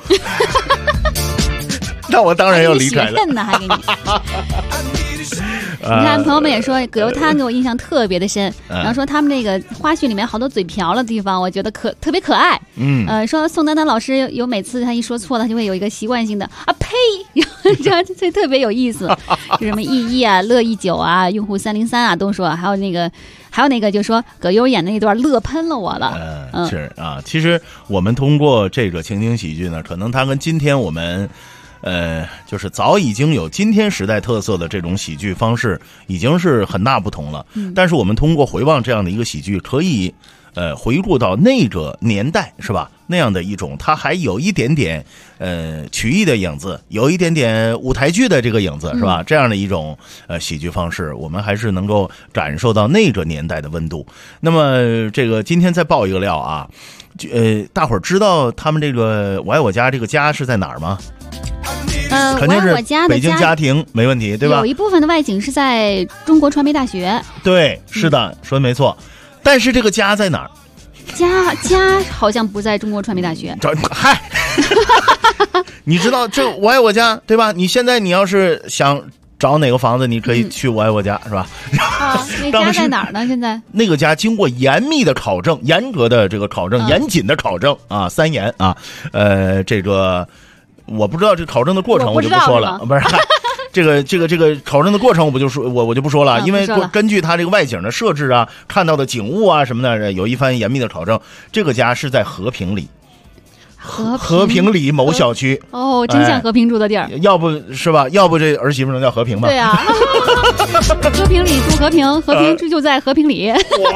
那我当然要离开了。 呢还给你。你看，朋友们也说葛优瘫给我印象特别的深，然后说他们那个花絮里面好多嘴瓢的地方，我觉得特别可爱。说宋丹丹老师有每次他一说错，他就会有一个习惯性的啊呸，然后这样这特别有意思。就什么意啊、乐意9啊、用户303啊都说，还有那个就说葛优演的那段乐喷了我了。 是啊，其实我们通过这个情景喜剧呢，可能它跟今天我们。就是早已经有今天时代特色的这种喜剧方式，已经是很大不同了。但是我们通过回望这样的一个喜剧，可以回顾到那个年代，是吧？那样的一种，它还有一点点曲艺的影子，有一点点舞台剧的这个影子，是吧？这样的一种喜剧方式，我们还是能够感受到那个年代的温度。那么这个今天再爆一个料啊，大伙儿知道他们这个《我爱我家》这个家是在哪儿吗？ 肯定是北京家庭没问题，对吧？ 有一部分的外景是在中国传媒大学。 对，是的，说的没错。但是这个家在哪儿？ 家好像不在中国传媒大学。 嗨，你知道这我爱我家对吧？你现在你要是想找哪个房子，你可以去我爱我家，是吧？ 啊，那家在哪儿呢？现在那个家经过严密的考证，严格的这个考证，严谨的考证啊，3严啊。这个我不知道这个考证的过程，我就不说了，不是。这个考证的过程我就不说了，因为根据他这个外景的设置啊，看到的景物啊什么的，有一番严密的考证。这个家是在和平里，和平里某小区。 哦，真像和平住的地儿。 要不是吧？要不这儿媳妇能叫和平吗？ 对啊，和平里住和平，和平就在和平里。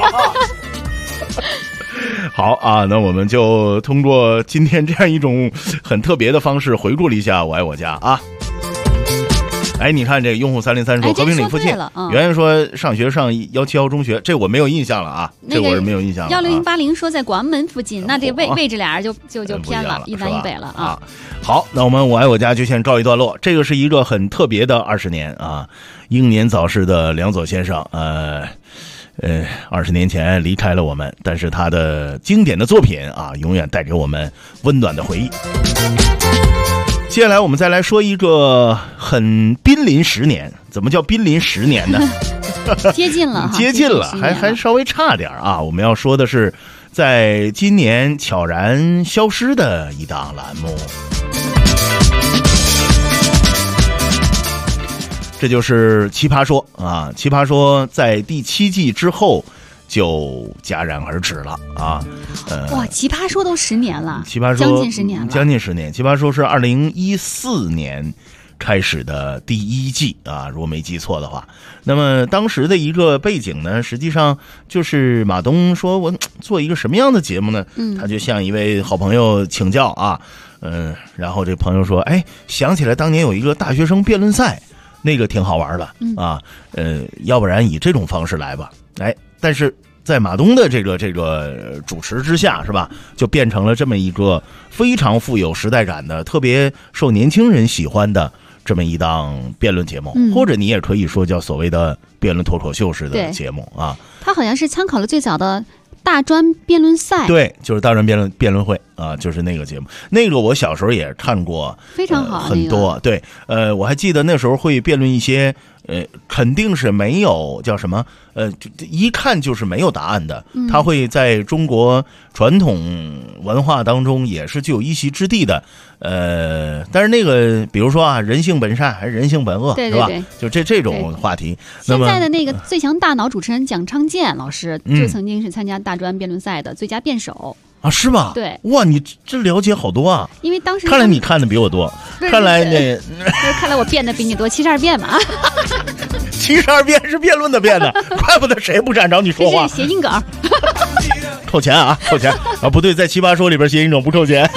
好啊，那我们就通过今天这样一种很特别的方式回顾了一下我爱我家啊。哎，你看这个用户303说和平里附近，圆圆说上学上171中学，这我没有印象了啊，这我是没有印象了。 16080说在广安门附近，那这位置俩人就偏了，一南一北了啊。 好，那我们我爱我家就先告一段落。这个是一个很特别的20年啊，英年早逝的梁左先生，20年前离开了我们，但是他的经典的作品啊，永远带给我们温暖的回忆。接下来我们再来说一个很濒临10年，怎么叫濒临10年呢？ 接近了， 接近了，还稍微差点啊。我们要说的是，在今年悄然消失的一档栏目，这就是《奇葩说》啊，《奇葩说》在第7季之后就戛然而止了啊！ 哇，奇葩说都10年了， 奇葩说将近10年了， 将近10年。奇葩说是2014年开始的第1季啊，如果没记错的话。那么当时的一个背景呢，实际上就是马东说我做一个什么样的节目呢？他就向一位好朋友请教啊，然后这朋友说，哎，想起来当年有一个大学生辩论赛，那个挺好玩的啊，要不然以这种方式来吧，哎。但是在马东的这个主持之下，是吧，就变成了这么一个非常富有时代感的、特别受年轻人喜欢的这么一档辩论节目，或者你也可以说叫所谓的辩论脱口秀式的节目啊。 他好像是参考了最早的大专辩论赛， 对，就是大专辩论会啊，就是那个节目。那个我小时候也看过， 非常好， 很多。对，我还记得那时候会辩论一些。肯定是没有叫什么，一看就是没有答案的。他会在中国传统文化当中也是具有一席之地的。但是那个，比如说啊，人性本善还是人性本恶， 对是吧？就这种话题。 现在的那个最强大脑主持人蒋昌建老师，就曾经是参加大专辩论赛的最佳辩手。 啊，是吧？ 对， 哇，你这了解好多啊！ 因为当时看来你看的比我多，看来看来我辩的比你多，72辩嘛。 72辩是辩论的辩的，怪不得谁不敢找你说话。 这是谐音梗， 扣钱啊，扣钱啊！不对，在奇葩说里边谐音梗不扣钱。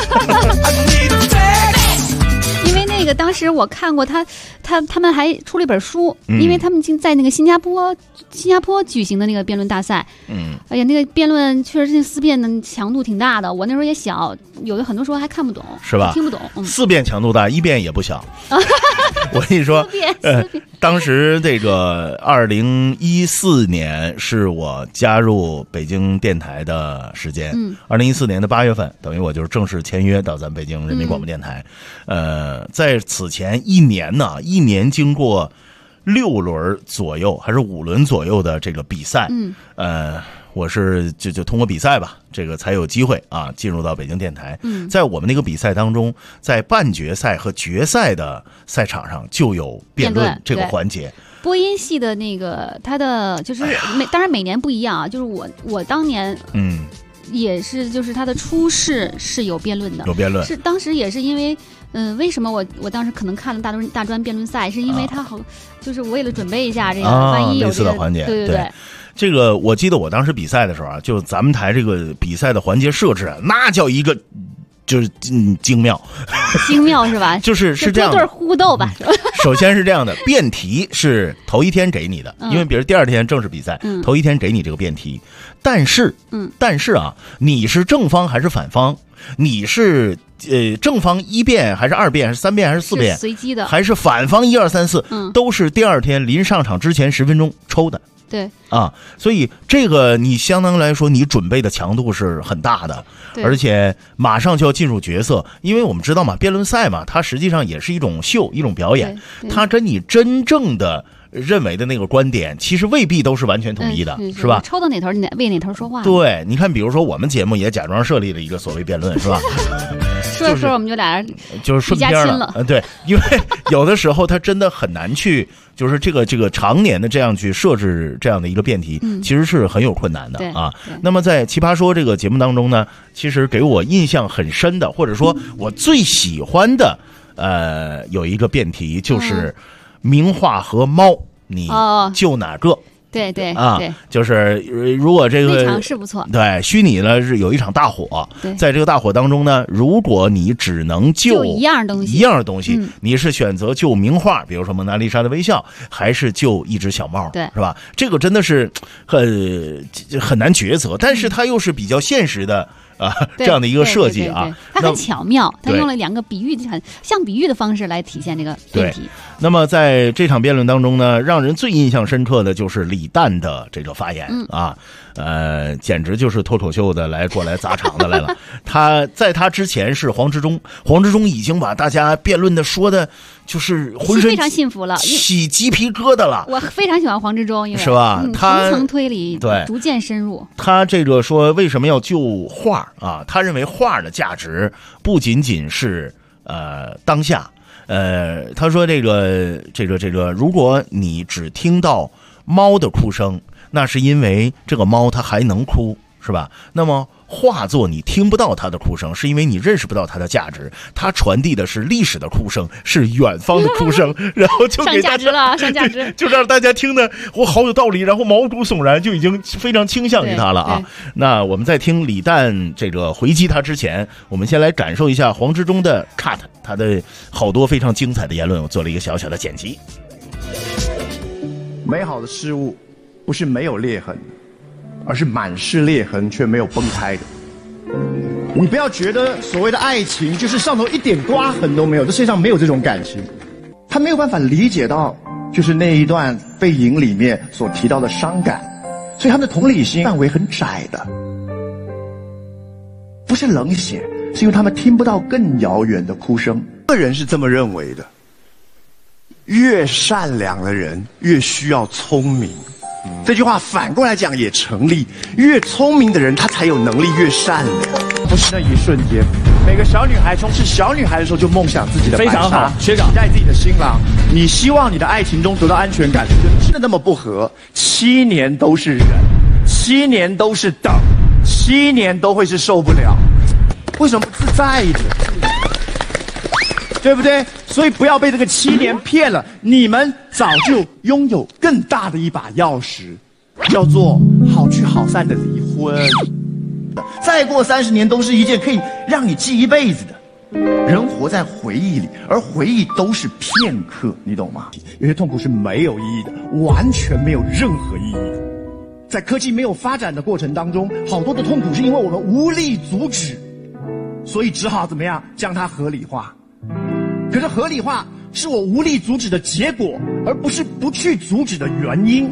因为那个当时我看过他们还出了一本书，因为他们在那个新加坡举行的那个辩论大赛，哎呀，那个辩论确实是思辨的强度挺大的，我那时候也小，有的很多时候还看不懂， 是吧？ 听不懂。 4辩强度大，1辩也不小。我跟你说，当时这个2014年是我加入北京电台的时间，2014年的8月份，等于我就是正式签约到咱北京人民广播电台。在此前1年呢，1年经过6轮左右还是5轮左右的这个比赛，我是就通过比赛吧，这个才有机会啊进入到北京电台。在我们那个比赛当中，在半决赛和决赛的赛场上就有辩论这个环节。 播音系的那个他的就是当然每年不一样啊，就是我当年也是就是他的初试是有辩论的， 有辩论是当时也是因为为什么我当时可能看了大专辩论赛，是因为他好就是为了准备一下这个万一有类似的环节， 对。 这个我记得我当时比赛的时候啊，就咱们台这个比赛的环节设置啊，那叫一个就是精妙是吧？是这样的， 对互斗吧。 首先是这样的，辩题是头一天给你的，因为比如第2天正式比赛，头一天给你这个辩题，但是啊，你是正方还是反方， 你是正方1遍还是2遍还是3遍还是4遍， 随机的， 还是反方1、2、3、4，都是第二天临上场之前10分钟抽的。 对啊，所以这个你相当来说，你准备的强度是很大的，而且马上就要进入角色，因为我们知道嘛，辩论赛嘛，它实际上也是一种秀，一种表演，它跟你真正的认为的那个观点，其实未必都是完全统一的，是吧？ 抽到哪头，你为哪头说话。 对，你看，比如说我们节目也假装设立了一个所谓辩论，是吧？ 说着说着我们就俩人就是顺偏了，对，因为有的时候他真的很难去，就是这个常年的这样去设置这样的一个辩题，其实是很有困难的啊。那么在奇葩说这个节目当中呢，其实给我印象很深的，或者说我最喜欢的，有一个辩题就是名画和猫，你就哪个？ 对对啊，就是如果这个那场是不错， 对，虚拟呢是有一场大火，在这个大火当中呢，如果你只能救一样东西， 你是选择救名画，比如说蒙娜丽莎的微笑，还是救一只小猫， 对， 是吧？这个真的是很难抉择，但是它又是比较现实的。这样的一个设计啊， 它很巧妙，它用了2个比喻，很像比喻的方式来体现这个辩题。 那么在这场辩论当中呢，让人最印象深刻的就是李诞的这个发言啊，简直就是脱口秀的过来砸场子来了。在他之前是黄志忠已经把大家辩论的说的，就是浑身非常信服了， 起鸡皮疙瘩了。 我非常喜欢黄志忠，因为是吧？他层层推理， 对， 逐渐深入。 他这个说为什么要救画啊？他认为画的价值不仅仅是当下。他说这个，如果你只听到猫的哭声，那是因为这个猫它还能哭，是吧？那么画作你听不到它的哭声，是因为你认识不到它的价值，它传递的是历史的哭声，是远方的哭声，然后就给大家上价值， 就让大家听的我好有道理，然后毛骨悚然，就已经非常倾向于它了啊。那我们在听李诞这个回击他之前，我们先来感受一下黄志忠的 cut， 他的好多非常精彩的言论，我做了一个小小的剪辑。 美好的事物不是没有裂痕，而是满是裂痕却没有崩开的。你不要觉得所谓的爱情就是上头一点刮痕都没有，这世界上没有这种感情。他没有办法理解到就是那一段背影里面所提到的伤感，所以他们的同理心范围很窄的。不是冷血，是因为他们听不到更遥远的哭声。个人是这么认为的，越善良的人越需要聪明。这句话反过来讲也成立，越聪明的人他才有能力越善良。不是那一瞬间，每个小女孩从是小女孩的时候就梦想自己的白纱， 非常好，学长， 期待自己的新郎。你希望你的爱情中得到安全感，真的那么不合？7年都是忍，7年都是等，7年都会是受不了，为什么不自在一点？对不对？所以不要被这个7年骗了，你们早就拥有更大的一把钥匙，叫做好聚好散的离婚。再过30年都是一件可以让你记一辈子的。人活在回忆里，而回忆都是片刻，你懂吗？有些痛苦是没有意义的，完全没有任何意义的。在科技没有发展的过程当中，好多的痛苦是因为我们无力阻止，所以只好怎么样将它合理化。可是合理化是我无力阻止的结果，而不是不去阻止的原因。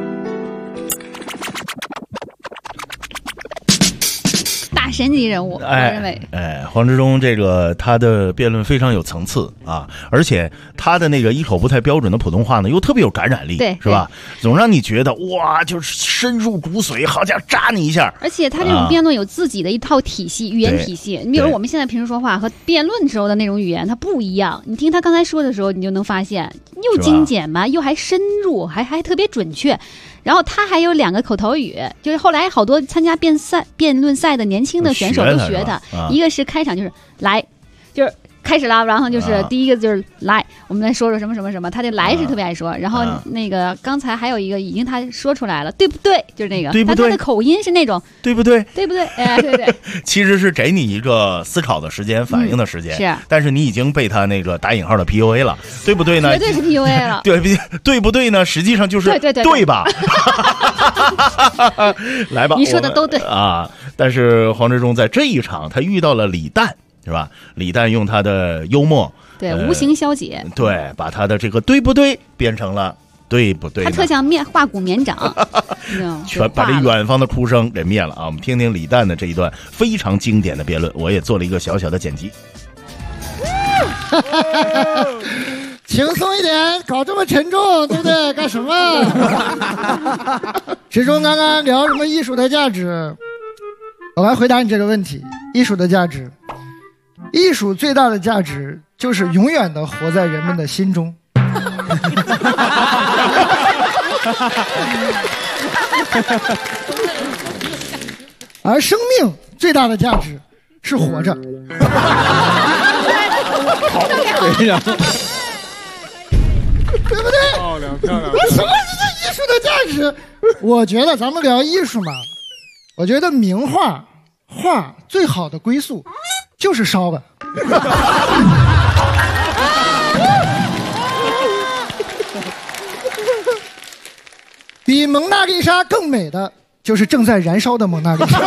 大神级人物，我认为。 黄志忠这个他的辩论非常有层次啊，而且他的那个一口不太标准的普通话呢，又特别有感染力， 对， 是吧？总让你觉得哇，就是深入骨髓，好家伙，扎你一下。 而且他这种辩论有自己的一套体系，语言体系。你比如我们现在平时说话和辩论时候的那种语言，它不一样。你听他刚才说的时候，你就能发现，又精简吧，又还深入，还特别准确。然后他还有2个口头语，就是后来好多参加辩论赛的年轻的选手都学他。一个是开场就是来，就是开始了，然后就是第一个就是来，我们来说说什么什么什么，他这来是特别爱说。然后那个刚才还有一个已经他说出来了，对不对？就是那个， 对不对？ 他的口音是那种对不对？ 对不对？哎，对对。 其实是给你一个思考的时间、反应的时间， 是。 但是你已经被他那个打引号的 PUA 了，对不对呢？ 绝对是 PUA 了。 对不对呢？实际上就是对吧？来吧， 你说的都对啊。 但是黄志忠在这一场他遇到了李诞，是吧？李诞用他的幽默， 对，无形消解， 对，把他的这个对不对变成了对不对？ 他特像化骨绵掌， 全把这远方的哭声给灭了啊！我们听听李诞的这一段非常经典的辩论，我也做了一个小小的剪辑。 轻松一点，搞这么沉重，对不对？干什么？志忠刚刚聊什么艺术的价值？我来回答你这个问题。艺术的价值，艺术最大的价值就是永远的活在人们的心中。而生命最大的价值是活着。对不对？漂亮。什么是艺术的价值？我觉得咱们聊艺术嘛，我觉得名画最好的归宿就是烧吧。比蒙娜丽莎更美的就是正在燃烧的蒙娜丽莎。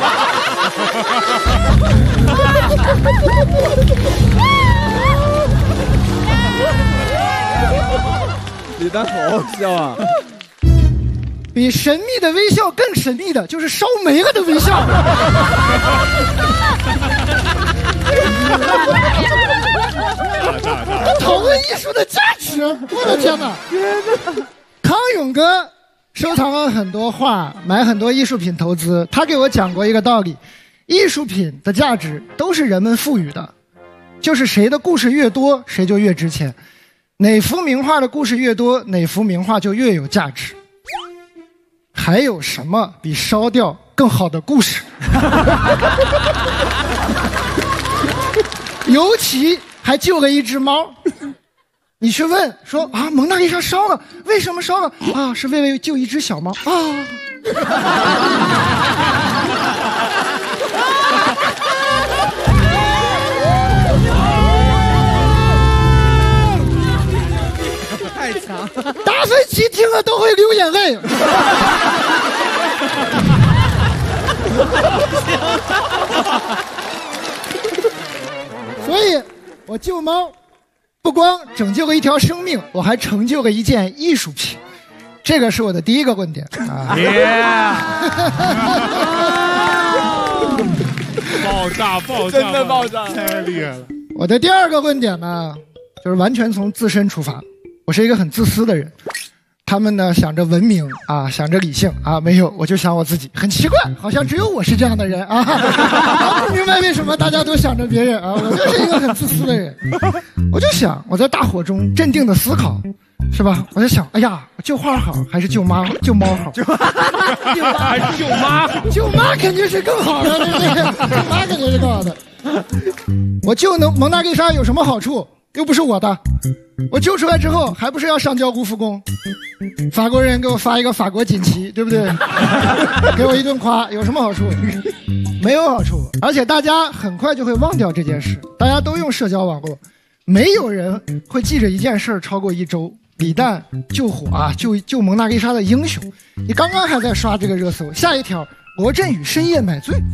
李诞好好笑啊！ 比神秘的微笑更神秘的就是烧没了的微笑。讨论艺术的价值，我的天哪！康永哥收藏了很多画，买很多艺术品投资。他给我讲过一个道理：艺术品的价值都是人们赋予的，就是谁的故事越多，谁就越值钱。哪幅名画的故事越多，哪幅名画就越有价值。还有什么比烧掉更好的故事？尤其还救了一只猫。你去问说啊，蒙娜丽莎烧了，为什么烧了啊？是为了救一只小猫啊。 太强！ 达芬奇听了都会流眼泪。所以，我救猫，不光拯救了一条生命，我还成就了一件艺术品。这个是我的第一个论点啊！ 爆炸！真的爆炸！太厉害了！ 我的第二个论点呢，就是完全从自身出发。我是一个很自私的人，他们呢想着文明啊，想着理性啊，没有，我就想我自己，很奇怪，好像只有我是这样的人啊。不明白为什么大家都想着别人啊，我就是一个很自私的人。我就想我在大火中镇定的思考，是吧？我就想，哎呀，救画好还是救猫好？救还是救妈？救妈肯定是更好的，对不对？救妈肯定是更好的。我救蒙娜丽莎有什么好处？又不是我的，我救出来之后还不是要上交卢浮宫？法国人给我发一个法国锦旗，对不对？给我一顿夸，有什么好处？没有好处，而且大家很快就会忘掉这件事。大家都用社交网络，没有人会记着一件事超过1周。李诞救火啊，救蒙娜丽莎的英雄，你刚刚还在刷这个热搜，下一条罗振宇深夜买醉。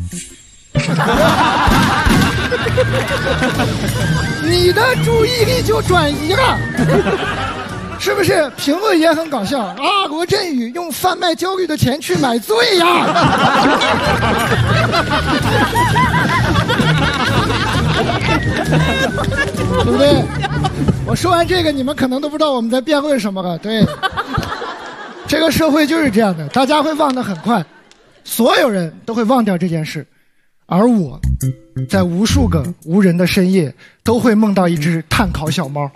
你的注意力就转移了，是不是？评论也很搞笑啊！罗振宇用贩卖焦虑的钱去买醉呀！对不对？我说完这个，你们可能都不知道我们在辩论什么了。对，这个社会就是这样的，大家会忘得很快，所有人都会忘掉这件事。而我在无数个无人的深夜都会梦到一只碳烤小猫。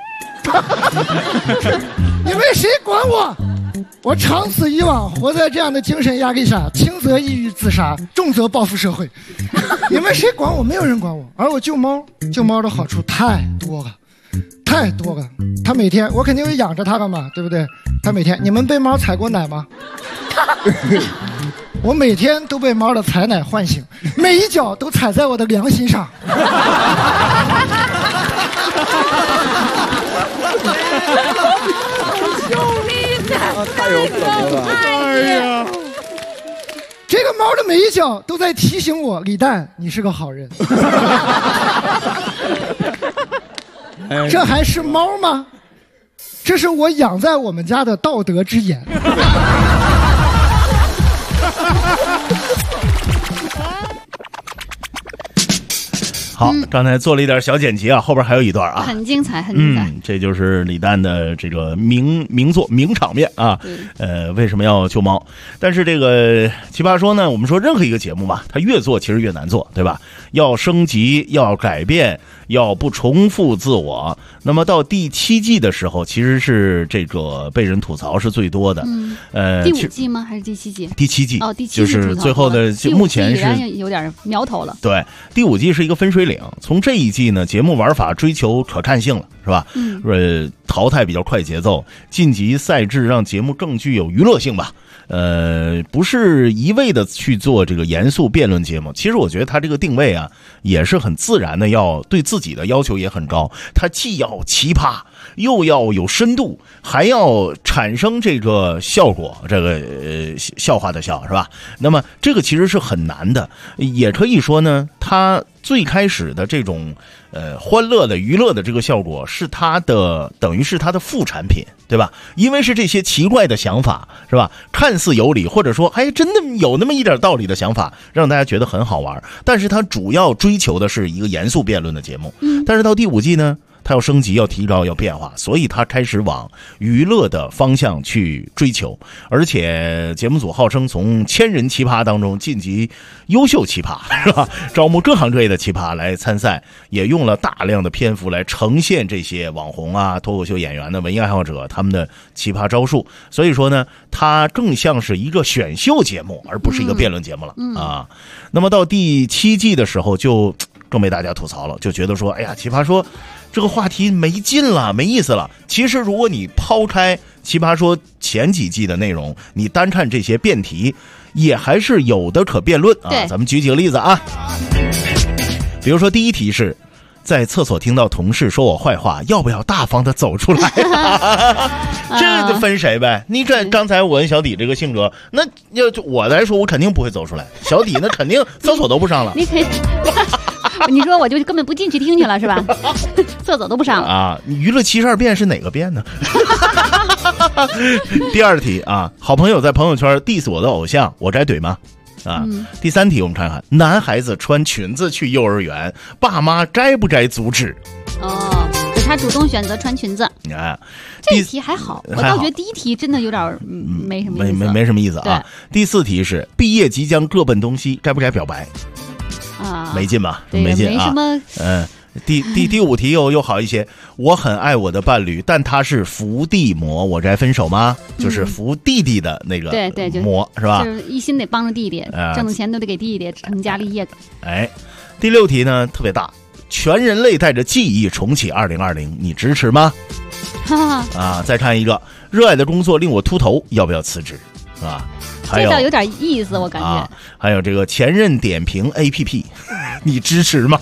你们谁管我？我长此以往活在这样的精神压力下，轻则抑郁自杀，重则报复社会。你们谁管我？没有人管我。而我救猫的好处太多了，太多了。它每天我肯定会养着它了嘛，对不对？它每天，你们被猫踩过奶吗？我每天都被猫的踩奶唤醒，每一脚都踩在我的良心上。 太有可能了！哎呀， 这个猫的每一脚都在提醒我，李诞，你是个好人。这还是猫吗？这是我养在我们家的道德之眼。 好，刚才做了一点小剪辑啊，后边还有一段啊， 很精彩，很精彩。 这就是李诞的这个名作名场面啊。为什么要救猫？但是这个奇葩说呢，我们说任何一个节目嘛，它越做其实越难做，对吧？要升级，要改变，要不重复自我。那么到第7季的时候，其实是这个被人吐槽是最多的。 第5季吗？还是第7季？ 第7季。 哦，第7季就是最后的，目前是有点苗头了。 对，第5季是一个分水岭。从这一季呢，节目玩法追求可看性了，是吧？淘汰比较快节奏，晋级赛制让节目更具有娱乐性吧。不是一味的去做这个严肃辩论节目。其实我觉得他这个定位啊，也是很自然的，要对自己的要求也很高。他既要奇葩，又要有深度，还要产生这个效果，这个笑话的笑，是吧？那么这个其实是很难的，也可以说呢，他最开始的这种欢乐的娱乐的这个效果是他的，等于是他的副产品，对吧？因为是这些奇怪的想法，是吧？看似有理，或者说还真的有那么一点道理的想法，让大家觉得很好玩。但是他主要追求的是一个严肃辩论的节目。但是到第5季呢，他要升级，要提高，要变化，所以他开始往娱乐的方向去追求。而且节目组号称从1000人奇葩当中晋级优秀奇葩，是吧？招募各行各业的奇葩来参赛，也用了大量的篇幅来呈现这些网红啊、脱口秀演员的文艺爱好者他们的奇葩招数。所以说呢，它更像是一个选秀节目，而不是一个辩论节目了啊。那么到第7季的时候，就更被大家吐槽了，就觉得说，哎呀，奇葩说这个话题没劲了，没意思了。其实如果你抛开奇葩说前几季的内容，你单看这些辩题，也还是有的可辩论啊。咱们举几个例子啊，比如说第一题是，在厕所听到同事说我坏话，要不要大方的走出来？这就分谁呗。你这刚才我跟小底这个性格，那要我来说，我肯定不会走出来。小底那肯定厕所都不上了。 你可以。你说我就根本不进去听去了是吧？厕所都不上了啊！娱乐72变是哪个变呢？第2题啊，好朋友在朋友圈 diss 我的偶像，我该怼吗？啊，第3题我们看看，男孩子穿裙子去幼儿园，爸妈该不该阻止？ 哦，就他主动选择穿裙子。 啊， 这一题还好，我倒觉得第1题真的有点没什么意思， 没什么意思啊。第4题是毕业即将各奔东西，该不该表白？ 啊， 没劲吧？没劲啊。 没什么。 第5题又好一些。我很爱我的伴侣，但他是伏地魔，我该分手吗？就是伏弟弟的那个魔，是吧？ 就是一心得帮着弟弟，挣的钱都得给弟弟，成家立业的。 哎，第6题呢特别大，全人类带着记忆重启2020，你支持吗？啊，再看一个，热爱的工作令我秃头，要不要辞职？啊。 这倒有点意思，我感觉。 还有这个前任点评 APP， 你支持吗？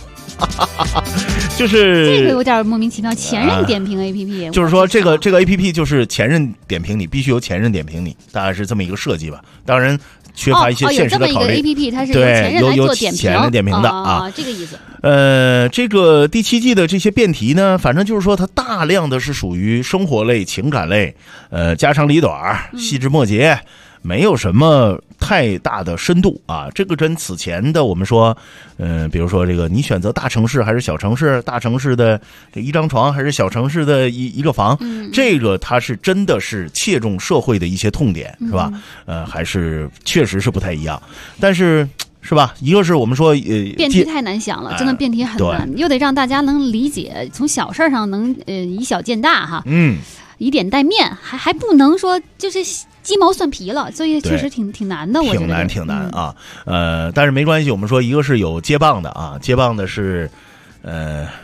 就是这个有点莫名其妙。前任点评 APP， 就是说这个 APP 就是前任点评你，必须由前任点评你，大概是这么一个设计吧。当然缺乏一些现实的考虑。 有这么一个 APP， 它是由前任来做点评， 前任点评的啊， 这个意思。 这个第7季的这些辩题呢，反正就是说它大量的是属于生活类、情感类，家长里短、细枝末节。没有什么太大的深度啊，这个跟此前的我们说，比如说这个你选择大城市还是小城市，大城市的这一张床还是小城市的一个房，这个它是真的是切中社会的一些痛点，是吧？还是确实是不太一样，但是。是吧？一个是我们说辩题太难想了，真的辩题很难，又得让大家能理解，从小事上能以小见大哈，以点带面，还不能说就是鸡毛蒜皮了，所以确实挺难的，我觉得挺难啊。但是没关系，我们说一个是有接棒的啊，接棒的是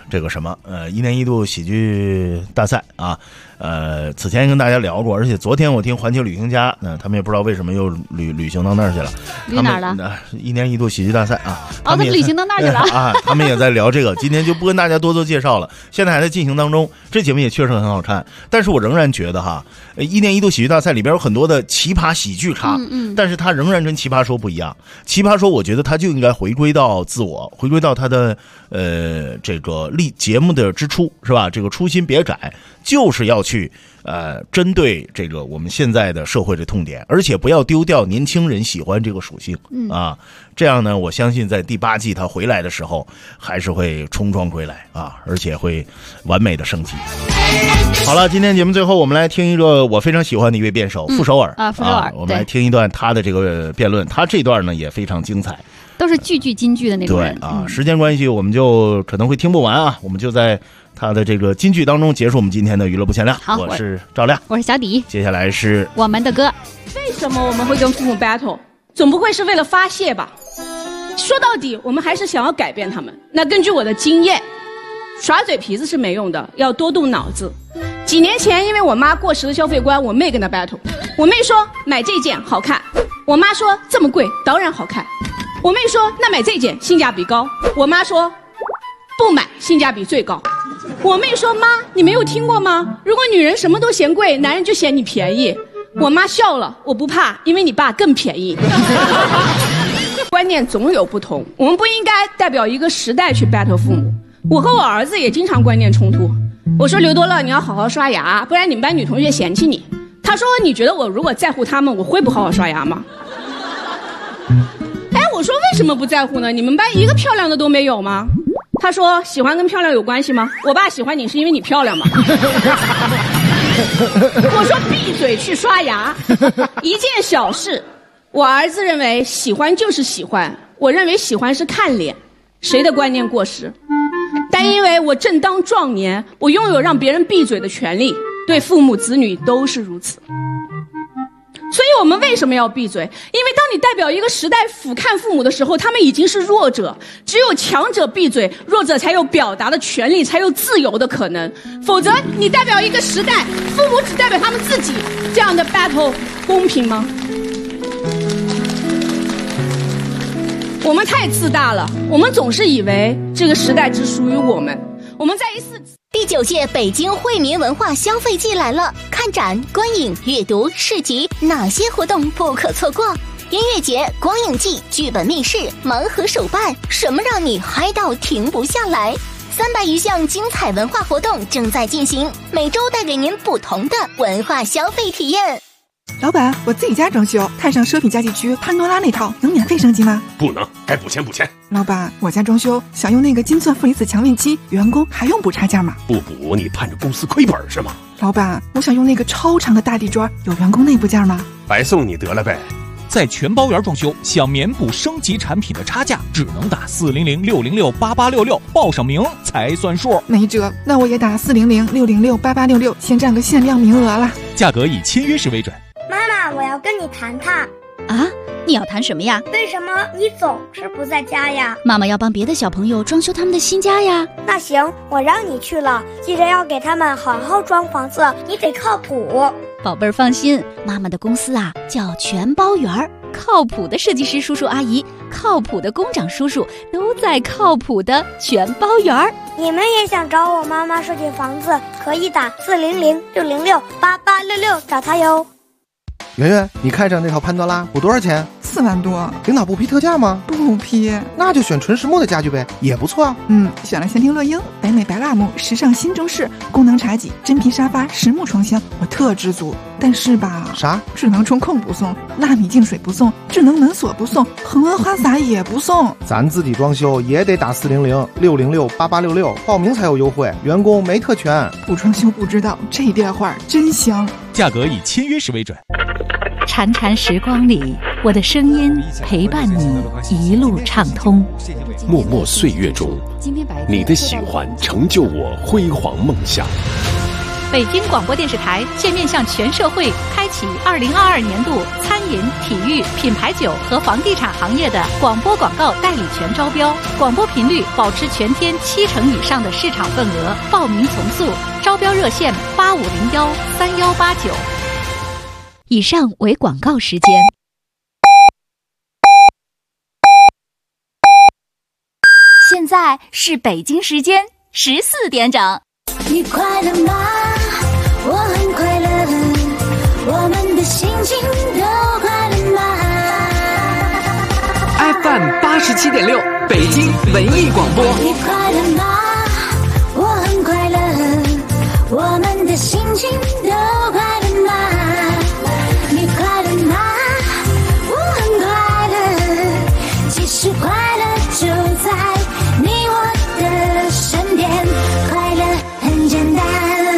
这个什么1年1度喜剧大赛啊，此前也跟大家聊过，而且昨天我听环球旅行家，他们也不知道为什么又旅行到那儿去了。 旅哪儿了 ？1年1度喜剧大赛啊， 他们旅行到那儿去了啊，他们也在聊这个，今天就不跟大家多做介绍了，现在还在进行当中。这节目也确实很好看，但是我仍然觉得哈，1年1度喜剧大赛里边有很多的奇葩喜剧咖，但是他仍然跟奇葩说不一样。奇葩说我觉得他就应该回归到自我，回归到他的这个节目的之初，是吧？这个初心别改，就是要去针对这个我们现在的社会的痛点，而且不要丢掉年轻人喜欢这个属性啊。这样呢，我相信在第8季他回来的时候，还是会冲撞归来啊，而且会完美的升级。好了，今天节目最后我们来听一个我非常喜欢的一位辩手傅首尔傅首尔， 我们来听一段他的这个辩论，他这段呢也非常精彩。 都是句句金句的那种人。 对啊，时间关系我们就可能会听不完啊，我们就在他的这个金句当中结束我们今天的娱乐不限量。 好， 我是赵亮， 我是小迪， 接下来是我们的歌。 为什么我们会跟父母 battle？ 总不会是为了发泄吧？说到底，我们还是想要改变他们。那根据我的经验，耍嘴皮子是没用的，要多动脑子。几年前，因为我妈过时的消费观，我妹跟她 battle。我妹说买这件好看，我妈说这么贵当然好看。我妹说那买这件性价比高，我妈说不买性价比最高。我妹说妈，你没有听过吗？如果女人什么都嫌贵，男人就嫌你便宜。我妈笑了，我不怕，因为你爸更便宜。观念总有不同，我们不应该代表一个时代去 battle 父母。我和我儿子也经常观念冲突。我说刘多乐，你要好好刷牙，不然你们班女同学嫌弃你。他说你觉得我如果在乎他们，我会不好好刷牙吗？哎，我说为什么不在乎呢？你们班一个漂亮的都没有吗？他说喜欢跟漂亮有关系吗？我爸喜欢你是因为你漂亮吗？我说闭嘴去刷牙，一件小事。我儿子认为喜欢就是喜欢，我认为喜欢是看脸，谁的观念过时？但因为我正当壮年，我拥有让别人闭嘴的权利，对父母子女都是如此。所以我们为什么要闭嘴？因为当你代表一个时代俯瞰父母的时候，他们已经是弱者，只有强者闭嘴，弱者才有表达的权利，才有自由的可能。否则你代表一个时代，父母只代表他们自己，这样的 battle 公平吗？我们太自大了，我们总是以为这个时代只属于我们。我们在一次第9届北京惠民文化消费季来了，看展、观影、阅读、市集，哪些活动不可错过？音乐节、光影季、剧本密室、盲盒手办，什么让你嗨到停不下来？300余项精彩文化活动正在进行，每周带给您不同的文化消费体验。 老板，我自己家装修，看上奢品家具区潘多拉那套，能免费升级吗？ 不能，该补钱补钱。 老板，我家装修想用那个金钻负离子强面漆，员工还用补差价吗？ 不补你盼着公司亏本是吗？ 老板，我想用那个超长的大地砖，有员工内部件吗？ 白送你得了呗。 在全包圆装修，想免补升级产品的差价，只能打400-606-8866，报上名才算数。 没辙，那我也打400-606-8866，先占个限量名额了。 价格以签约时为准。 妈妈，我要跟你谈谈。 啊，你要谈什么呀？ 为什么你总是不在家呀？ 妈妈要帮别的小朋友装修他们的新家呀。 那行，我让你去了，记得要给他们好好装房子，你得靠谱。 宝贝儿放心，妈妈的公司啊叫全包圆儿，靠谱的设计师叔叔阿姨，靠谱的工长叔叔都在靠谱的全包圆儿。 你们也想找我妈妈设计房子，可以打400-606-8866找她哟。 圆圆，你看上那套潘多拉补多少钱 ？4万多。 领导不批特价吗？ 不批。 那就选纯实木的家具呗，也不错啊。 选了仙庭乐英、北美白蜡木、时尚新中式、功能茶几、真皮沙发、实木床箱，我特知足。但是吧， 啥？ 智能中控不送，纳米净水不送，智能门锁不送，恒温花洒也不送。 咱自己装修也得打400-606-8866，报名才有优惠，员工没特权。 不装修不知道，这电话真香。 价格以签约时为准。 潺潺时光里，我的声音陪伴你一路畅通。 默默岁月中，你的喜欢成就我辉煌梦想。 北京广播电视台现面向全社会开启2022年度餐饮、体育、品牌酒和房地产行业的广播广告代理权招标，广播频率保持全天70%以上的市场份额，报名从速，招标热线85013189。 以上为广告时间。 现在是北京时间14点整。你快乐吗？我很快乐，我们的心情都快乐吗 ？FM 87.6，北京文艺广播。 你快乐吗？我很快乐，我们的心情都快乐吗？你快乐吗？我很快乐，其实快乐就在你我的身边，快乐很简单。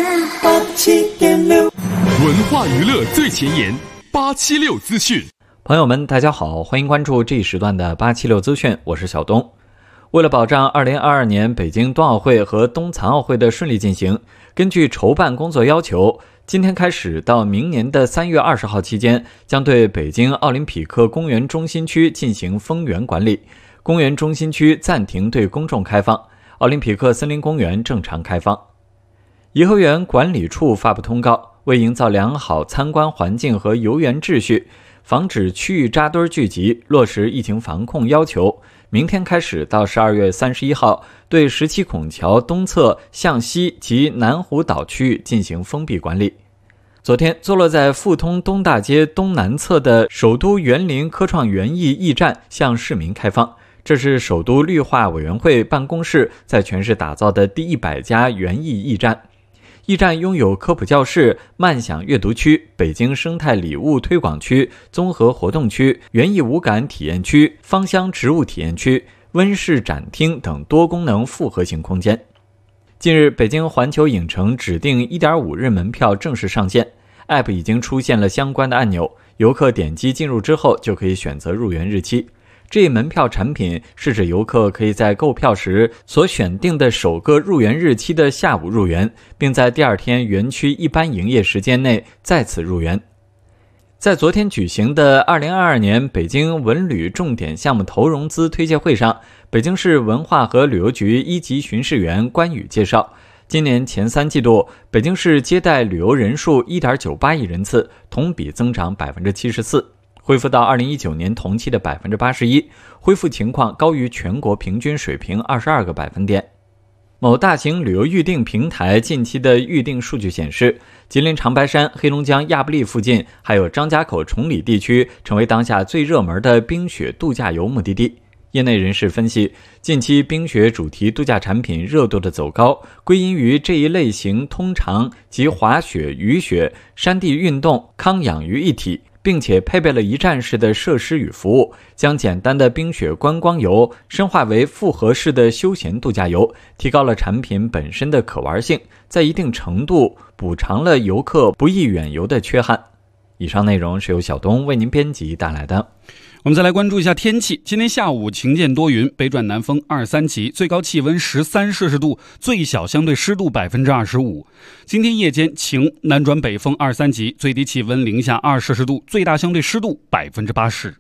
87.6，文化娱乐最前沿，876资讯。 朋友们，大家好，欢迎关注这一时段的876资讯，我是小东。为了保障2022年北京冬奥会和冬残奥会的顺利进行，根据筹办工作要求，今天开始到明年的3月20号期间，将对北京奥林匹克公园中心区进行封园管理，公园中心区暂停对公众开放，奥林匹克森林公园正常开放。颐和园管理处发布通告，为营造良好参观环境和游园秩序，防止区域扎堆聚集，落实疫情防控要求，明天开始到12月31号，对17孔桥东侧向西及南湖岛区域进行封闭管理。昨天，坐落在富通东大街东南侧的首都园林科创园艺驿站向市民开放。这是首都绿化委员会办公室在全市打造的第100家园艺驿站。驿站拥有科普教室、慢享阅读区、北京生态礼物推广区、综合活动区、园艺无感体验区、芳香植物体验区、温室展厅等多功能复合型空间。近日，北京环球影城指定1.5日门票正式上线 ，App 已经出现了相关的按钮，游客点击进入之后就可以选择入园日期。这一门票产品是指游客可以在购票时所选定的首个入园日期的下午入园，并在第二天园区一般营业时间内再次入园。在昨天举行的2022年北京文旅重点项目投融资推介会上，北京市文化和旅游局1级巡视员关宇介绍，今年前3季度，北京市接待旅游人数 1.98 亿人次，同比增长 74%。恢复到2019年同期的 81%， 恢复情况高于全国平均水平22个百分点。某大型旅游预订平台近期的预订数据显示，吉林长白山、黑龙江亚布力附近，还有张家口崇礼地区成为当下最热门的冰雪度假游目的地。业内人士分析，近期冰雪主题度假产品热度的走高，归因于这一类型通常集滑雪、雨雪、山地运动、康养于一体，并且配备了一站式的设施与服务，将简单的冰雪观光游深化为复合式的休闲度假游，提高了产品本身的可玩性，在一定程度补偿了游客不易远游的缺憾。以上内容是由小东为您编辑带来的。 我们再来关注一下天气。今天下午晴间多云，北转南风2-3级，最高气温13摄氏度，最小相对湿度 25%。今天夜间晴，南转北风2-3级，最低气温零下2摄氏度，最大相对湿度 80%。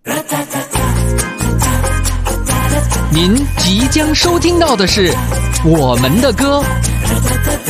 您即将收听到的是我们的歌。